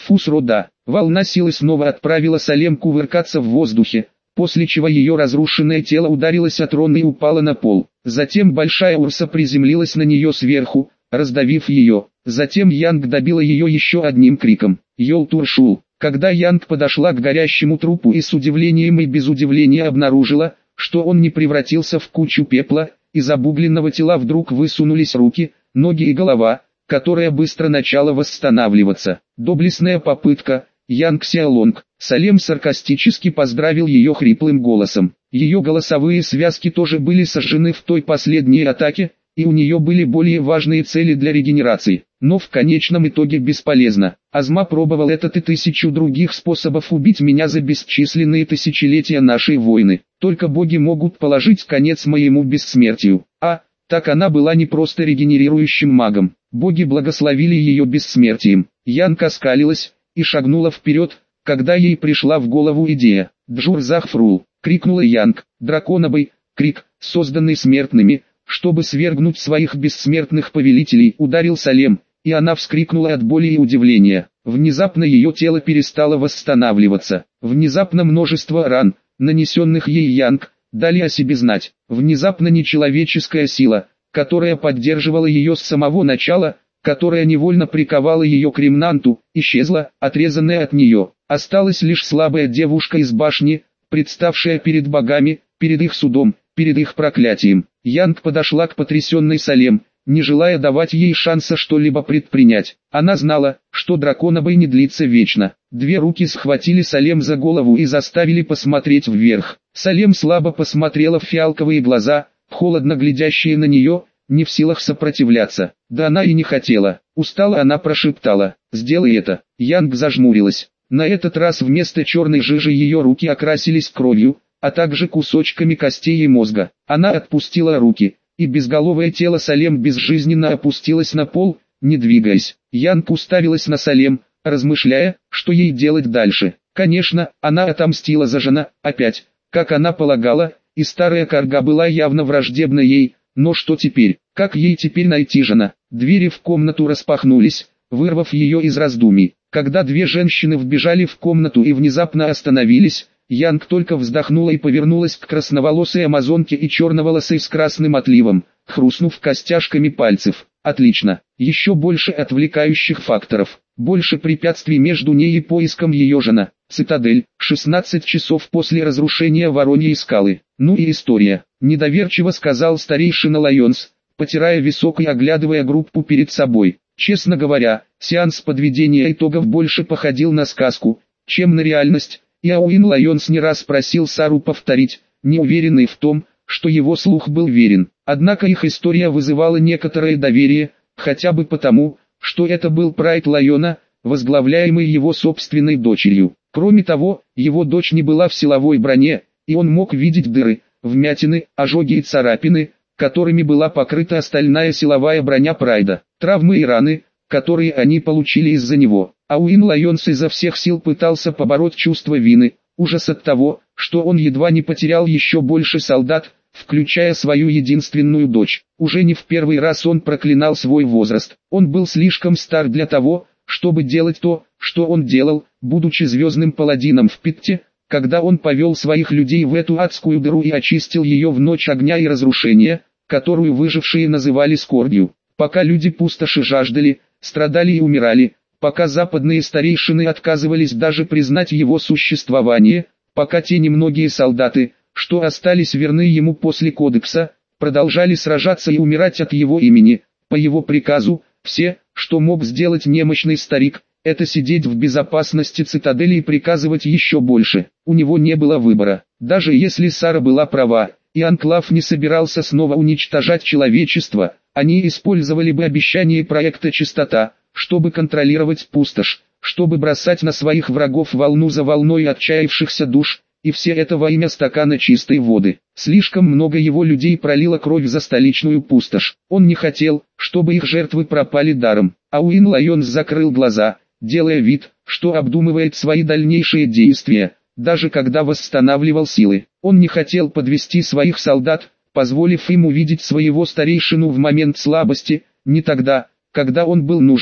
Фусрода. Волна силы снова отправила Салем кувыркаться в воздухе, после чего ее разрушенное тело ударилось о трон и упало на пол. Затем большая Урса приземлилась на нее сверху, раздавив ее. Затем Янг добила ее еще одним криком. Йолтуршул. Когда Янг подошла к горящему трупу и с удивлением и без удивления обнаружила, что он не превратился в кучу пепла, из обугленного тела вдруг высунулись руки, ноги и голова, которая быстро начала восстанавливаться. Доблестная попытка, Янг Сяолонг. Салем саркастически поздравил ее хриплым голосом. Ее голосовые связки тоже были сожжены в той последней атаке, и у нее были более важные цели для регенерации, но в конечном итоге бесполезно. Азма пробовал этот и тысячу других способов убить меня за бесчисленные тысячелетия нашей войны. Только боги могут положить конец моему бессмертию. А, так она была не просто регенерирующим магом. Боги благословили ее бессмертием. Янг оскалилась и шагнула вперед, когда ей пришла в голову идея. «Джур Захфрул!» — крикнула Янг. Драконобой, крик, созданный смертными, чтобы свергнуть своих бессмертных повелителей, ударил Салем, и она вскрикнула от боли и удивления. Внезапно ее тело перестало восстанавливаться. Внезапно множество ран, нанесенных ей Янг, дали о себе знать. Внезапно нечеловеческая сила, которая поддерживала ее с самого начала, которая невольно приковала ее к ремнанту, исчезла, отрезанная от нее. Осталась лишь слабая девушка из башни, представшая перед богами, перед их судом, перед их проклятием. Янг подошла к потрясенной Салем, не желая давать ей шанса что-либо предпринять. Она знала, что драконобой не длится вечно. Две руки схватили Салем за голову и заставили посмотреть вверх. Салем слабо посмотрела в фиалковые глаза, холодно глядящие на нее, не в силах сопротивляться. Да она и не хотела. Устала она прошептала: «Сделай это». Янг зажмурилась. На этот раз вместо черной жижи ее руки окрасились кровью, а также кусочками костей и мозга. Она отпустила руки, и безголовое тело Салем безжизненно опустилось на пол, не двигаясь. Янг уставилась на Салем, размышляя, что ей делать дальше. Конечно, она отомстила за Жана, опять, как она полагала, и старая карга была явно враждебна ей, но что теперь? Как ей теперь найти Жана? Двери в комнату распахнулись, вырвав ее из раздумий. Когда две женщины вбежали в комнату и внезапно остановились, Янг только вздохнула и повернулась к красноволосой амазонке и черноволосой с красным отливом, хрустнув костяшками пальцев. Отлично. Еще больше отвлекающих факторов. Больше препятствий между ней и поиском ее Жана. Цитадель. шестнадцать часов после разрушения Вороньей скалы. Ну и история. Недоверчиво сказал старейшина Лайонс, потирая висок и оглядывая группу перед собой. Честно говоря, сеанс подведения итогов больше походил на сказку, чем на реальность. И Ауин Лайонс не раз просил Сару повторить, не уверенный в том, что его слух был верен. Однако их история вызывала некоторое доверие, хотя бы потому, что это был прайд Лайона, возглавляемый его собственной дочерью. Кроме того, его дочь не была в силовой броне, и он мог видеть дыры, вмятины, ожоги и царапины, которыми была покрыта остальная силовая броня прайда, травмы и раны, которые они получили из-за него. Ауин Лайонс изо всех сил пытался побороть чувство вины, ужас от того, что он едва не потерял еще больше солдат, включая свою единственную дочь. Уже не в первый раз он проклинал свой возраст. Он был слишком стар для того, чтобы делать то, что он делал, будучи звездным паладином в Питте, когда он повел своих людей в эту адскую дыру и очистил ее в ночь огня и разрушения, которую выжившие называли скорбью. Пока люди пустоши жаждали, страдали и умирали, пока западные старейшины отказывались даже признать его существование, пока те немногие солдаты, что остались верны ему после кодекса, продолжали сражаться и умирать от его имени, по его приказу, все, что мог сделать немощный старик, это сидеть в безопасности цитадели и приказывать еще больше. У него не было выбора. Даже если Сара была права, и Анклав не собирался снова уничтожать человечество, они использовали бы обещание проекта «Чистота», чтобы контролировать пустошь, чтобы бросать на своих врагов волну за волной отчаявшихся душ, и все это во имя стакана чистой воды. Слишком много его людей пролило кровь за столичную пустошь. Он не хотел, чтобы их жертвы пропали даром. Ауин Лайонс закрыл глаза, делая вид, что обдумывает свои дальнейшие действия, даже когда восстанавливал силы. Он не хотел подвести своих солдат, позволив им увидеть своего старейшину в момент слабости, не тогда, когда он был нужен им,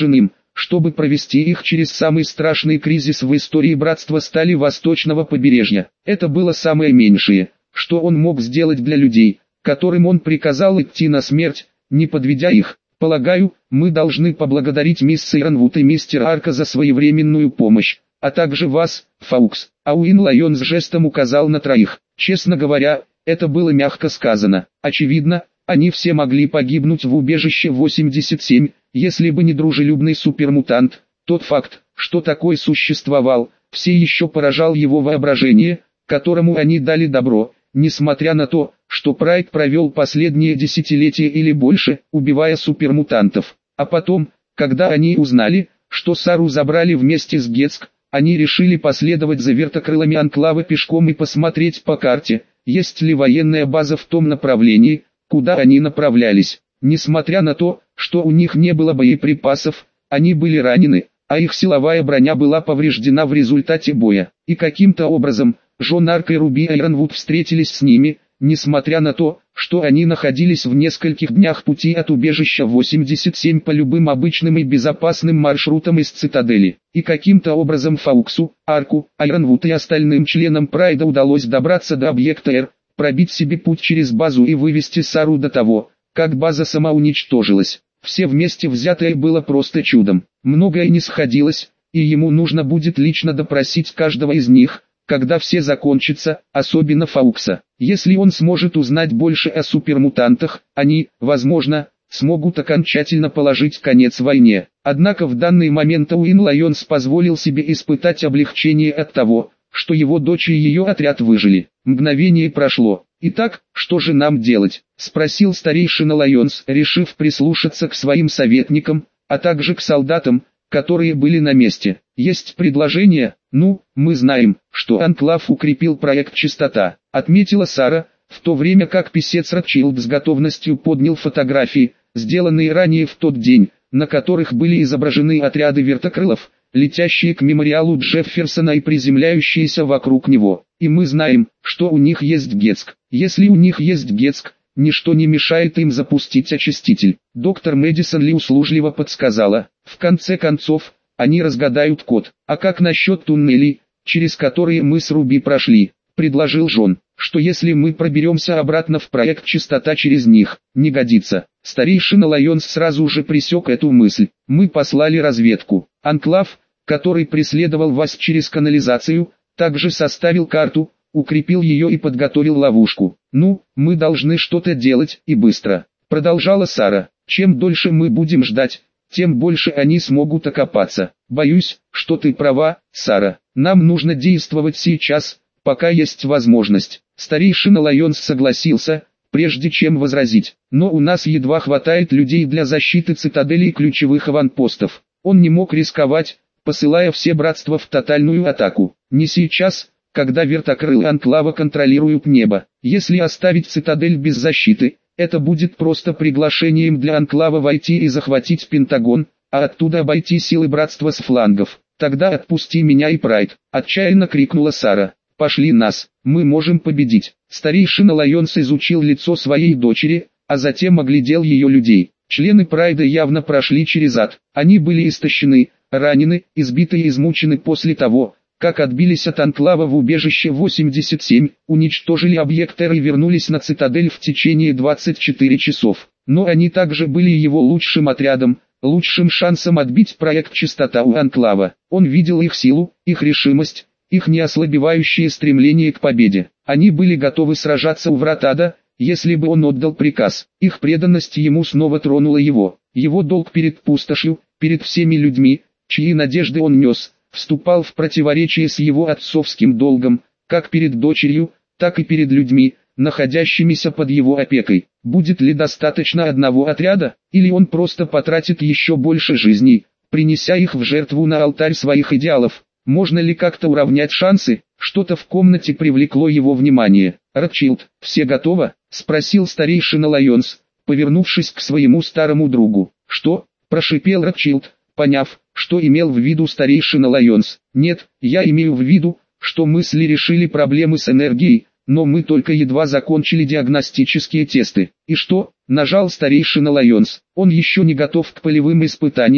чтобы провести их через самый страшный кризис в истории братства стали восточного побережья. Это было самое меньшее, что он мог сделать для людей, которым он приказал идти на смерть, не подведя их. Полагаю, мы должны поблагодарить мисс Иронвуд и мистера Арка за своевременную помощь, а также вас, Фаукс. Ауин Лайонс жестом указал на троих. Честно говоря, это было мягко сказано. Очевидно, они все могли погибнуть в убежище восемьдесят семь, если бы не дружелюбный супермутант. Тот факт, что такой существовал, все еще поражал его воображение, которому они дали добро, несмотря на то, что Прайд провел последние десятилетия или больше, убивая супермутантов. А потом, когда они узнали, что Сару забрали вместе с Гетск, они решили последовать за вертокрылами Анклава пешком и посмотреть по карте, есть ли военная база в том направлении, куда они направлялись. Несмотря на то, что у них не было боеприпасов, они были ранены, а их силовая броня была повреждена в результате боя. И каким-то образом, Джон Арк и Руби Айронвуд встретились с ними, несмотря на то, что они находились в нескольких днях пути от убежища восемьдесят семь по любым обычным и безопасным маршрутам из цитадели. И каким-то образом Фауксу, Арку, Айронвуд и остальным членам Прайда удалось добраться до объекта Р, пробить себе путь через базу и вывести Сару до того, как база сама уничтожилась. Все вместе взятое было просто чудом. Многое не сходилось, и ему нужно будет лично допросить каждого из них, когда все закончится, особенно Фаукса. Если он сможет узнать больше о супермутантах, они, возможно, смогут окончательно положить конец войне. Однако в данный момент Ауин Лайонс позволил себе испытать облегчение от того, что его дочь и ее отряд выжили. Мгновение прошло. «Итак, что же нам делать?» – спросил старейшина Лайонс, решив прислушаться к своим советникам, а также к солдатам, которые были на месте. «Есть предложение? Ну, мы знаем, что Анклав укрепил проект «Чистота», — отметила Сара, в то время как писец Ротшилд с готовностью поднял фотографии, сделанные ранее в тот день, на которых были изображены отряды вертокрылов, летящие к мемориалу Джефферсона и приземляющиеся вокруг него. И мы знаем, что у них есть Гетск. Если у них есть Гетск, ничто не мешает им запустить очиститель. Доктор Мэдисон Ли услужливо подсказала. В конце концов, они разгадают код. А как насчет туннелей, через которые мы с Руби прошли? Предложил Джон, что если мы проберемся обратно в проект «Чистота» через них, не годится. Старейшина Лайонс сразу же пресек эту мысль. Мы послали разведку. Анклав, который преследовал вас через канализацию, также составил карту, укрепил ее и подготовил ловушку. Ну, мы должны что-то делать, и быстро. Продолжала Сара. Чем дольше мы будем ждать, тем больше они смогут окопаться. Боюсь, что ты права, Сара. Нам нужно действовать сейчас, пока есть возможность. Старейшина Лайонс согласился, прежде чем возразить. Но у нас едва хватает людей для защиты цитадели и ключевых аванпостов. Он не мог рисковать, посылая все братства в тотальную атаку. Не сейчас, когда вертокрылы Анклава контролируют небо. Если оставить цитадель без защиты, это будет просто приглашением для Анклава войти и захватить Пентагон, а оттуда обойти силы братства с флангов. Тогда отпусти меня и Прайд, отчаянно крикнула Сара. Пошли нас, мы можем победить. Старейшина Лайонс изучил лицо своей дочери, а затем оглядел ее людей. Члены Прайда явно прошли через ад. Они были истощены, ранены, избиты и измучены после того, как отбились от Анклава в убежище восемьдесят семь, уничтожили объект Р и вернулись на цитадель в течение двадцати четырёх часов. Но они также были его лучшим отрядом, лучшим шансом отбить проект «Чистота» у Анклава. Он видел их силу, их решимость, их неослабевающее стремление к победе. Они были готовы сражаться у врат ада, если бы он отдал приказ. Их преданность ему снова тронула его. Его долг перед пустошью, перед всеми людьми, чьи надежды он нес, вступал в противоречие с его отцовским долгом, как перед дочерью, так и перед людьми, находящимися под его опекой. Будет ли достаточно одного отряда, или он просто потратит еще больше жизней, принеся их в жертву на алтарь своих идеалов? Можно ли как-то уравнять шансы? Что-то в комнате привлекло его внимание. «Ротшилд, все готово?» — спросил старейшина Лайонс, повернувшись к своему старому другу. «Что?» — прошипел Ротшилд, поняв, что имел в виду старейшина Лайонс. «Нет, я имею в виду, что мы с Ли решили проблемы с энергией, но мы только едва закончили диагностические тесты». «И что?» — нажал старейшина Лайонс. «Он еще не готов к полевым испытаниям,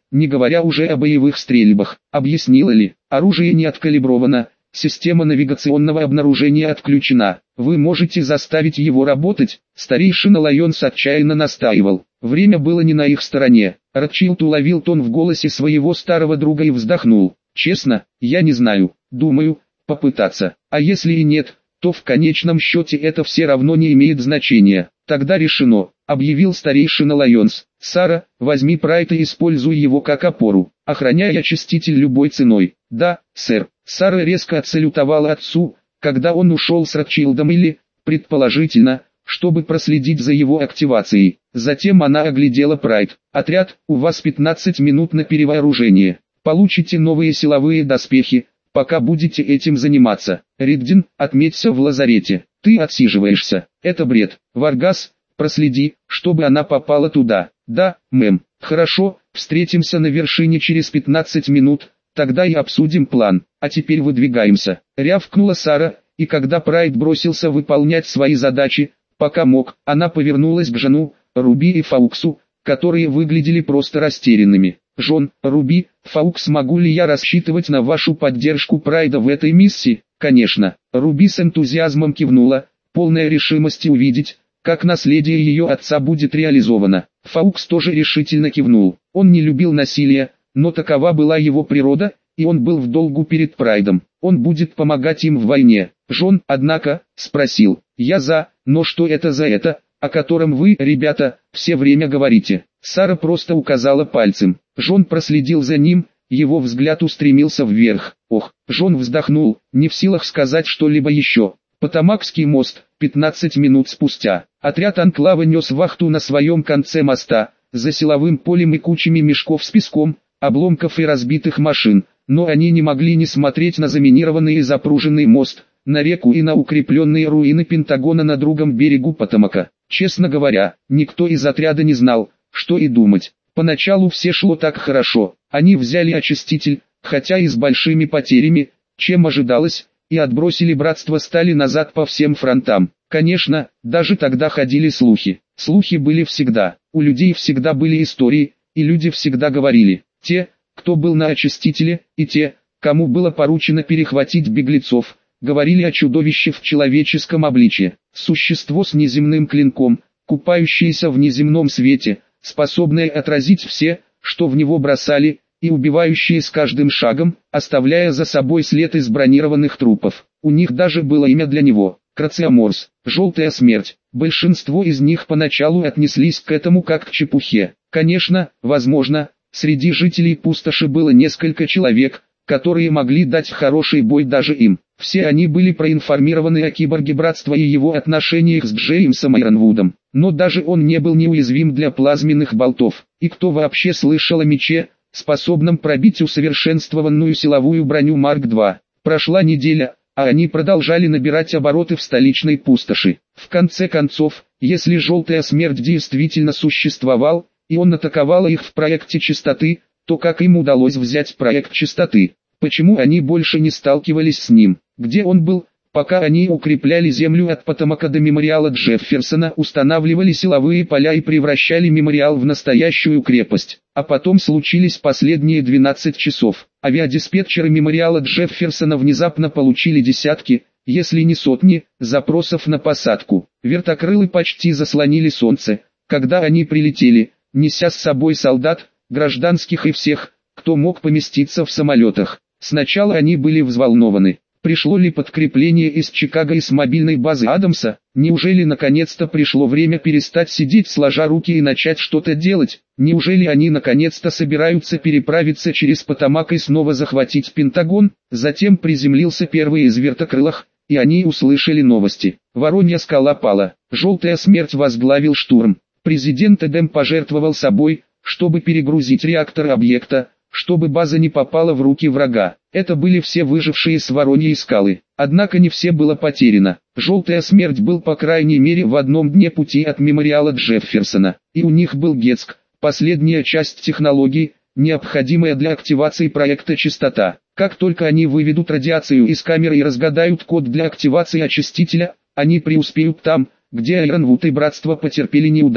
не говоря уже о боевых стрельбах. Объяснила ли? Оружие не откалибровано, система навигационного обнаружения отключена. Вы можете заставить его работать? Старейшина Лайонс отчаянно настаивал. Время было не на их стороне. Ротшильд уловил тон в голосе своего старого друга и вздохнул. Честно, я не знаю. Думаю, попытаться. А если и нет, то в конечном счете это все равно не имеет значения. Тогда решено, объявил старейшина Лайонс. Сара, возьми Прайд и используй его как опору, охраняй очиститель любой ценой. Да, сэр. Сара резко отсалютовала отцу, когда он ушел с Ротшильдом или, предположительно, чтобы проследить за его активацией. Затем она оглядела Прайд. Отряд, у вас пятнадцать минут на перевооружение. Получите новые силовые доспехи, пока будете этим заниматься. Риддин, отметься в лазарете. Ты отсиживаешься. Это бред. Варгас, проследи, чтобы она попала туда. Да, мэм. Хорошо, встретимся на вершине через пятнадцать минут, тогда и обсудим план. А теперь выдвигаемся. Рявкнула Сара, и когда Прайд бросился выполнять свои задачи, пока мог, она повернулась к Жону, Руби и Фауксу, которые выглядели просто растерянными. Жон, Руби, Фаукс, могу ли я рассчитывать на вашу поддержку Прайда в этой миссии? Конечно. Руби с энтузиазмом кивнула, полная решимости увидеть, как наследие ее отца будет реализовано. Фаукс тоже решительно кивнул. Он не любил насилия, но такова была его природа, и он был в долгу перед Прайдом. Он будет помогать им в войне. Жон, однако, спросил. Я за, но что это за это, о котором вы, ребята, все время говорите? Сара просто указала пальцем. Жон проследил за ним, его взгляд устремился вверх. Ох, Жон вздохнул, не в силах сказать что-либо еще. Потамакский мост, пятнадцать минут спустя. Отряд Анклава нес вахту на своем конце моста, за силовым полем и кучами мешков с песком, обломков и разбитых машин, но они не могли не смотреть на заминированный и запруженный мост, на реку и на укрепленные руины Пентагона на другом берегу Потамака. Честно говоря, никто из отряда не знал, что и думать. Поначалу все шло так хорошо, они взяли очиститель, хотя и с большими потерями, чем ожидалось, и отбросили братство стали назад по всем фронтам. Конечно, даже тогда ходили слухи. Слухи были всегда, у людей всегда были истории, и люди всегда говорили. Те, кто был на очистителе, и те, кому было поручено перехватить беглецов, говорили о чудовище в человеческом обличье. Существо с неземным клинком, купающееся в неземном свете, способное отразить все, что в него бросали, и убивающие с каждым шагом, оставляя за собой след из бронированных трупов. У них даже было имя для него – Крациоморс, желтая смерть. Большинство из них поначалу отнеслись к этому как к чепухе. Конечно, возможно, среди жителей пустоши было несколько человек, которые могли дать хороший бой даже им. Все они были проинформированы о киборге братства и его отношениях с Джеймсом Айронвудом. Но даже он не был неуязвим для плазменных болтов. И кто вообще слышал о мече, способном пробить усовершенствованную силовую броню Марк два. Прошла неделя, а они продолжали набирать обороты в столичной пустоши. В конце концов, если Желтая Смерть действительно существовал, и он атаковал их в проекте Чистоты, то как им удалось взять проект Чистоты? Почему они больше не сталкивались с ним? Где он был, пока они укрепляли землю от Потамака до мемориала Джефферсона, устанавливали силовые поля и превращали мемориал в настоящую крепость? А потом случились последние двенадцать часов. Авиадиспетчеры мемориала Джефферсона внезапно получили десятки, если не сотни, запросов на посадку. Вертокрылы почти заслонили солнце, когда они прилетели, неся с собой солдат, гражданских и всех, кто мог поместиться в самолетах. Сначала они были взволнованы. Пришло ли подкрепление из Чикаго и с мобильной базы Адамса? Неужели наконец-то пришло время перестать сидеть сложа руки и начать что-то делать? Неужели они наконец-то собираются переправиться через Потамак и снова захватить Пентагон? Затем приземлился первый из вертокрылых, и они услышали новости. Воронья скала пала. Желтая Смерть возглавил штурм. Президент Эдем пожертвовал собой, чтобы перегрузить реактор объекта, чтобы база не попала в руки врага. Это были все выжившие с Вороньей скалы. Однако не все было потеряно. Желтая Смерть был по крайней мере в одном дне пути от мемориала Джефферсона. И у них был Гетск, последняя часть технологий, необходимая для активации проекта Чистота. Как только они выведут радиацию из камеры и разгадают код для активации очистителя, они преуспеют там, где Айронвуд и Братство потерпели неудачу.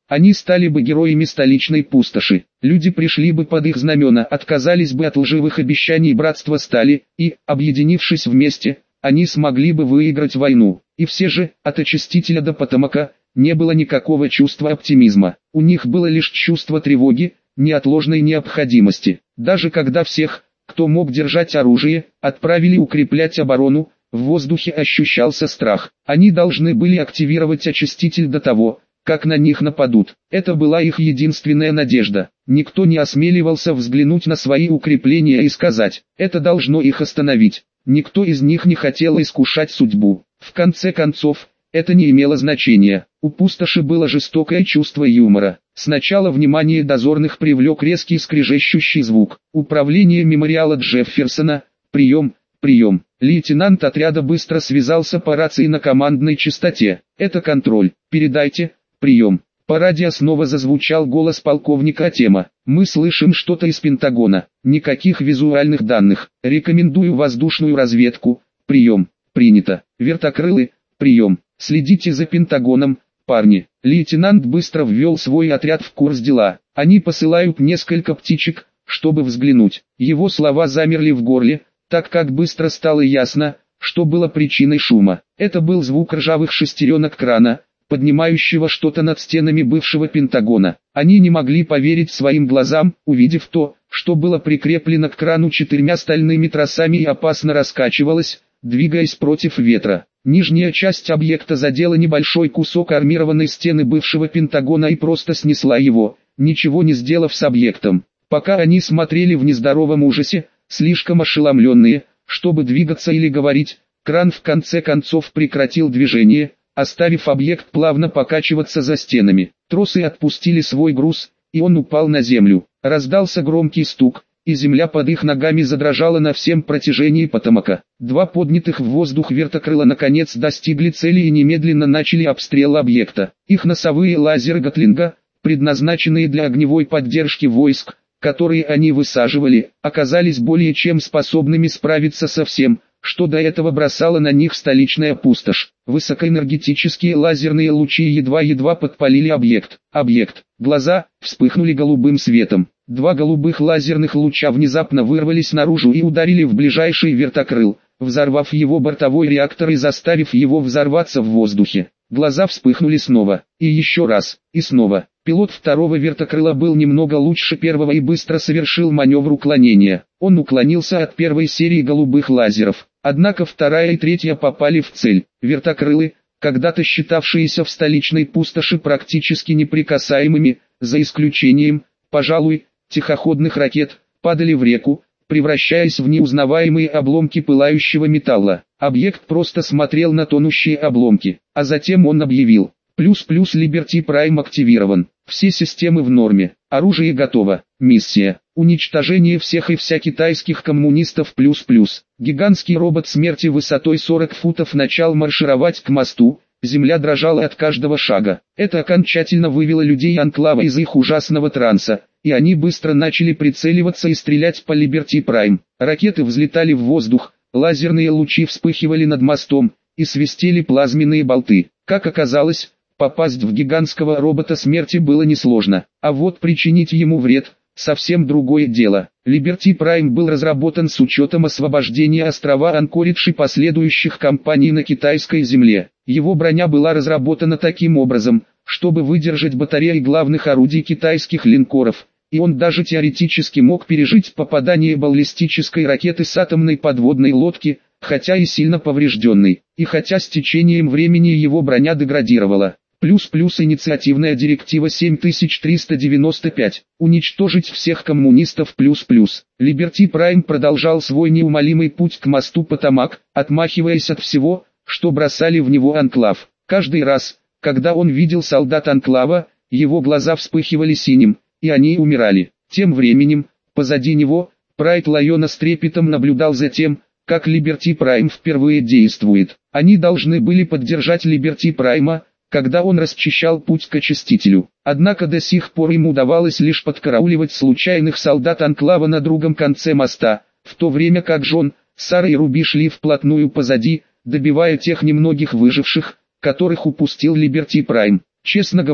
Они стали бы героями столичной пустоши. Люди пришли бы под их знамена, отказались бы от лживых обещаний братства стали, и, объединившись вместе, они смогли бы выиграть войну. И все же, от Очистителя до Потомака, не было никакого чувства оптимизма. У них было лишь чувство тревоги, неотложной необходимости. Даже когда всех, кто мог держать оружие, отправили укреплять оборону, в воздухе ощущался страх. Они должны были активировать Очиститель до того, как на них нападут. Это была их единственная надежда. Никто не осмеливался взглянуть на свои укрепления и сказать, это должно их остановить. Никто из них не хотел искушать судьбу. В конце концов, это не имело значения. У пустоши было жестокое чувство юмора. Сначала внимание дозорных привлек резкий скрежещущий звук. Управление мемориала Джефферсона. Прием, прием. Лейтенант отряда быстро связался по рации на командной частоте. Это контроль. Передайте. Прием. По радио снова зазвучал голос полковника Атема. Мы слышим что-то из Пентагона. Никаких визуальных данных. Рекомендую воздушную разведку. Прием. Принято. Вертокрылы. Прием. Следите за Пентагоном, парни. Лейтенант быстро ввел свой отряд в курс дела. Они посылают несколько птичек, чтобы взглянуть. Его слова замерли в горле, так как быстро стало ясно, что было причиной шума. Это был звук ржавых шестеренок крана, поднимающего что-то над стенами бывшего Пентагона. Они не могли поверить своим глазам, увидев то, что было прикреплено к крану четырьмя стальными тросами и опасно раскачивалось, двигаясь против ветра. Нижняя часть объекта задела небольшой кусок армированной стены бывшего Пентагона и просто снесла его, ничего не сделав с объектом. Пока они смотрели в нездоровом ужасе, слишком ошеломленные, чтобы двигаться или говорить, кран в конце концов прекратил движение, оставив объект плавно покачиваться за стенами. Тросы отпустили свой груз, и он упал на землю. Раздался громкий стук, и земля под их ногами задрожала на всем протяжении Потомака. Два поднятых в воздух вертокрыла наконец достигли цели и немедленно начали обстрел объекта. Их носовые лазеры Гатлинга, предназначенные для огневой поддержки войск, которые они высаживали, оказались более чем способными справиться со всем, что до этого бросала на них столичная пустошь. Высокоэнергетические лазерные лучи едва-едва подпалили объект. Объект. Глаза вспыхнули голубым светом. Два голубых лазерных луча внезапно вырвались наружу и ударили в ближайший вертокрыл, взорвав его бортовой реактор и заставив его взорваться в воздухе. Глаза вспыхнули снова, и еще раз, и снова. Пилот второго вертокрыла был немного лучше первого и быстро совершил маневр уклонения. Он уклонился от первой серии голубых лазеров, однако вторая и третья попали в цель. Вертокрылы, когда-то считавшиеся в столичной пустоши практически неприкасаемыми, за исключением, пожалуй, тихоходных ракет, падали в реку, превращаясь в неузнаваемые обломки пылающего металла. Объект просто смотрел на тонущие обломки, а затем он объявил: «Плюс-плюс Liberty Prime активирован, все системы в норме, оружие готово, миссия, уничтожение всех и вся китайских коммунистов плюс-плюс». Гигантский робот смерти высотой сорок футов начал маршировать к мосту, земля дрожала от каждого шага. Это окончательно вывело людей Анклава из их ужасного транса, и они быстро начали прицеливаться и стрелять по Liberty Prime. Ракеты взлетали в воздух, лазерные лучи вспыхивали над мостом, и свистели плазменные болты. Как оказалось, попасть в гигантского робота смерти было несложно, а вот причинить ему вред – совсем другое дело. Liberty Prime был разработан с учетом освобождения острова Анкоридж и последующих кампаний на китайской земле. Его броня была разработана таким образом, чтобы выдержать батареи главных орудий китайских линкоров, и он даже теоретически мог пережить попадание баллистической ракеты с атомной подводной лодки, хотя и сильно поврежденный, и хотя с течением времени его броня деградировала. Плюс-плюс инициативная директива семь тысяч триста девяносто пять. Уничтожить всех коммунистов плюс-плюс. Liberty Prime продолжал свой неумолимый путь к мосту Потомак, отмахиваясь от всего, что бросали в него Анклав. Каждый раз, когда он видел солдат Анклава, его глаза вспыхивали синим, и они умирали. Тем временем, позади него, Прайд Лайона с трепетом наблюдал за тем, как Liberty Prime впервые действует. Они должны были поддержать Liberty Prime, когда он расчищал путь к Очистителю. Однако до сих пор ему удавалось лишь подкарауливать случайных солдат Анклава на другом конце моста, в то время как Джон, Сара и Руби шли вплотную позади, добивая тех немногих выживших, которых упустил Liberty Prime. Честно говоря,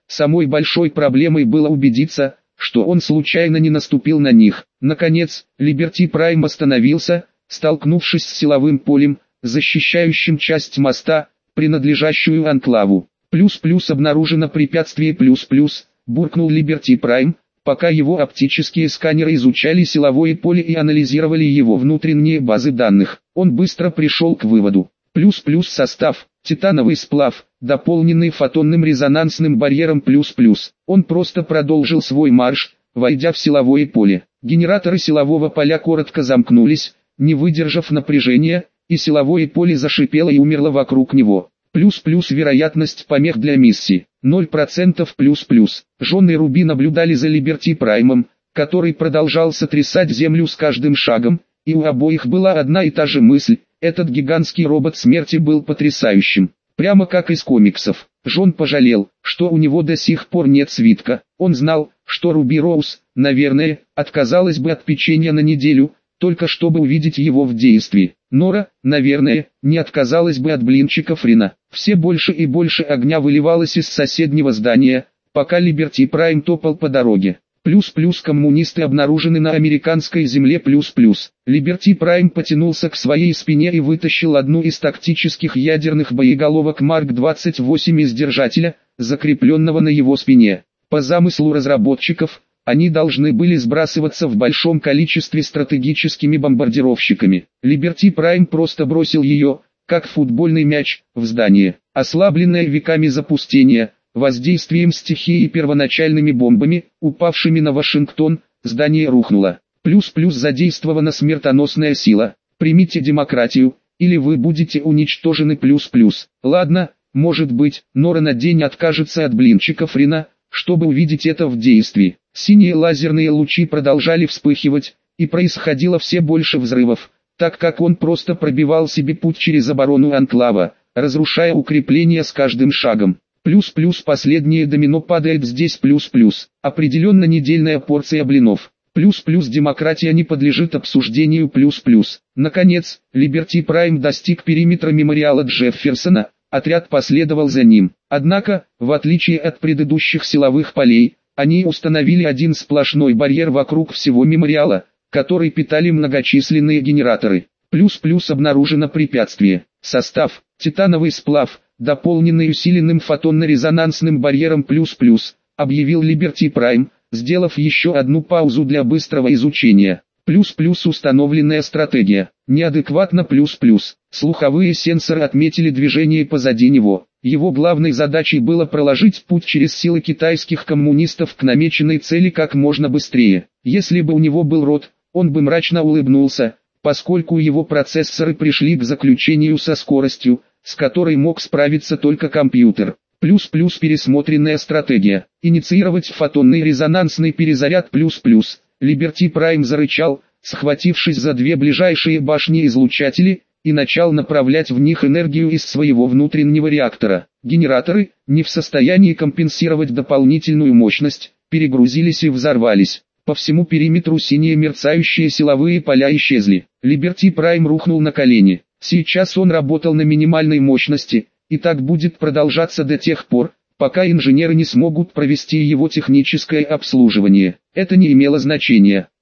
Самой большой проблемой было убедиться, что он случайно не наступил на них. Наконец, Liberty Prime остановился, столкнувшись с силовым полем, защищающим часть моста, принадлежащую анклаву. Плюс-плюс обнаружено препятствие плюс-плюс, буркнул Liberty Prime, пока его оптические сканеры изучали силовое поле и анализировали его внутренние базы данных. Он быстро пришел к выводу. Плюс-плюс состав, титановый сплав, дополненный фотонным резонансным барьером плюс-плюс. Он просто продолжил свой марш, войдя в силовое поле. Генераторы силового поля коротко замкнулись, не выдержав напряжения, и силовое поле зашипело и умерло вокруг него. Плюс-плюс вероятность помех для миссии. ноль процентов плюс-плюс. Жон и Руби наблюдали за Liberty Праймом, который продолжал сотрясать Землю с каждым шагом, и у обоих была одна и та же мысль. Этот гигантский робот смерти был потрясающим. Прямо как из комиксов. Жон пожалел, что у него до сих пор нет свитка. Он знал, что Руби Роуз, наверное, отказалась бы от печенья на неделю, только чтобы увидеть его в действии. Нора, наверное, не отказалась бы от блинчиков Рина. Все больше и больше огня выливалось из соседнего здания, пока Liberty Prime топал по дороге. Плюс-плюс коммунисты обнаружены на американской земле плюс-плюс. Liberty Prime потянулся к своей спине и вытащил одну из тактических ядерных боеголовок Марк двадцать восемь из держателя, закрепленного на его спине. По замыслу разработчиков, они должны были сбрасываться в большом количестве стратегическими бомбардировщиками. Liberty Prime просто бросил ее, как футбольный мяч, в здание. Ослабленное веками запустения, воздействием стихии и первоначальными бомбами, упавшими на Вашингтон, здание рухнуло. Плюс-плюс задействована смертоносная сила. Примите демократию, или вы будете уничтожены плюс-плюс. Ладно, может быть, Нора на день откажется от блинчиков Рина, чтобы увидеть это в действии. Синие лазерные лучи продолжали вспыхивать, и происходило все больше взрывов, так как он просто пробивал себе путь через оборону анклава, разрушая укрепления с каждым шагом. Плюс-плюс последнее домино падает здесь плюс-плюс. Определенно недельная порция блинов. Плюс-плюс демократия не подлежит обсуждению плюс-плюс. Наконец, Liberty Prime достиг периметра мемориала Джефферсона, отряд последовал за ним. Однако, в отличие от предыдущих силовых полей, они установили один сплошной барьер вокруг всего мемориала, который питали многочисленные генераторы. Плюс-плюс обнаружено препятствие. Состав, титановый сплав, дополненный усиленным фотонно-резонансным барьером плюс-плюс, объявил Liberty Prime, сделав еще одну паузу для быстрого изучения. Плюс-плюс установленная стратегия. Неадекватно плюс-плюс. Слуховые сенсоры отметили движение позади него. Его главной задачей было проложить путь через силы китайских коммунистов к намеченной цели как можно быстрее. Если бы у него был рот, он бы мрачно улыбнулся, поскольку его процессоры пришли к заключению со скоростью, с которой мог справиться только компьютер. Плюс-плюс пересмотренная стратегия. Инициировать фотонный резонансный перезаряд плюс-плюс. Liberty Prime зарычал, схватившись за две ближайшие башни-излучатели, и начал направлять в них энергию из своего внутреннего реактора. Генераторы, не в состоянии компенсировать дополнительную мощность, перегрузились и взорвались. По всему периметру синие мерцающие силовые поля исчезли. Liberty Prime рухнул на колени. Сейчас он работал на минимальной мощности, и так будет продолжаться до тех пор, пока инженеры не смогут провести его техническое обслуживание. Это не имело значения.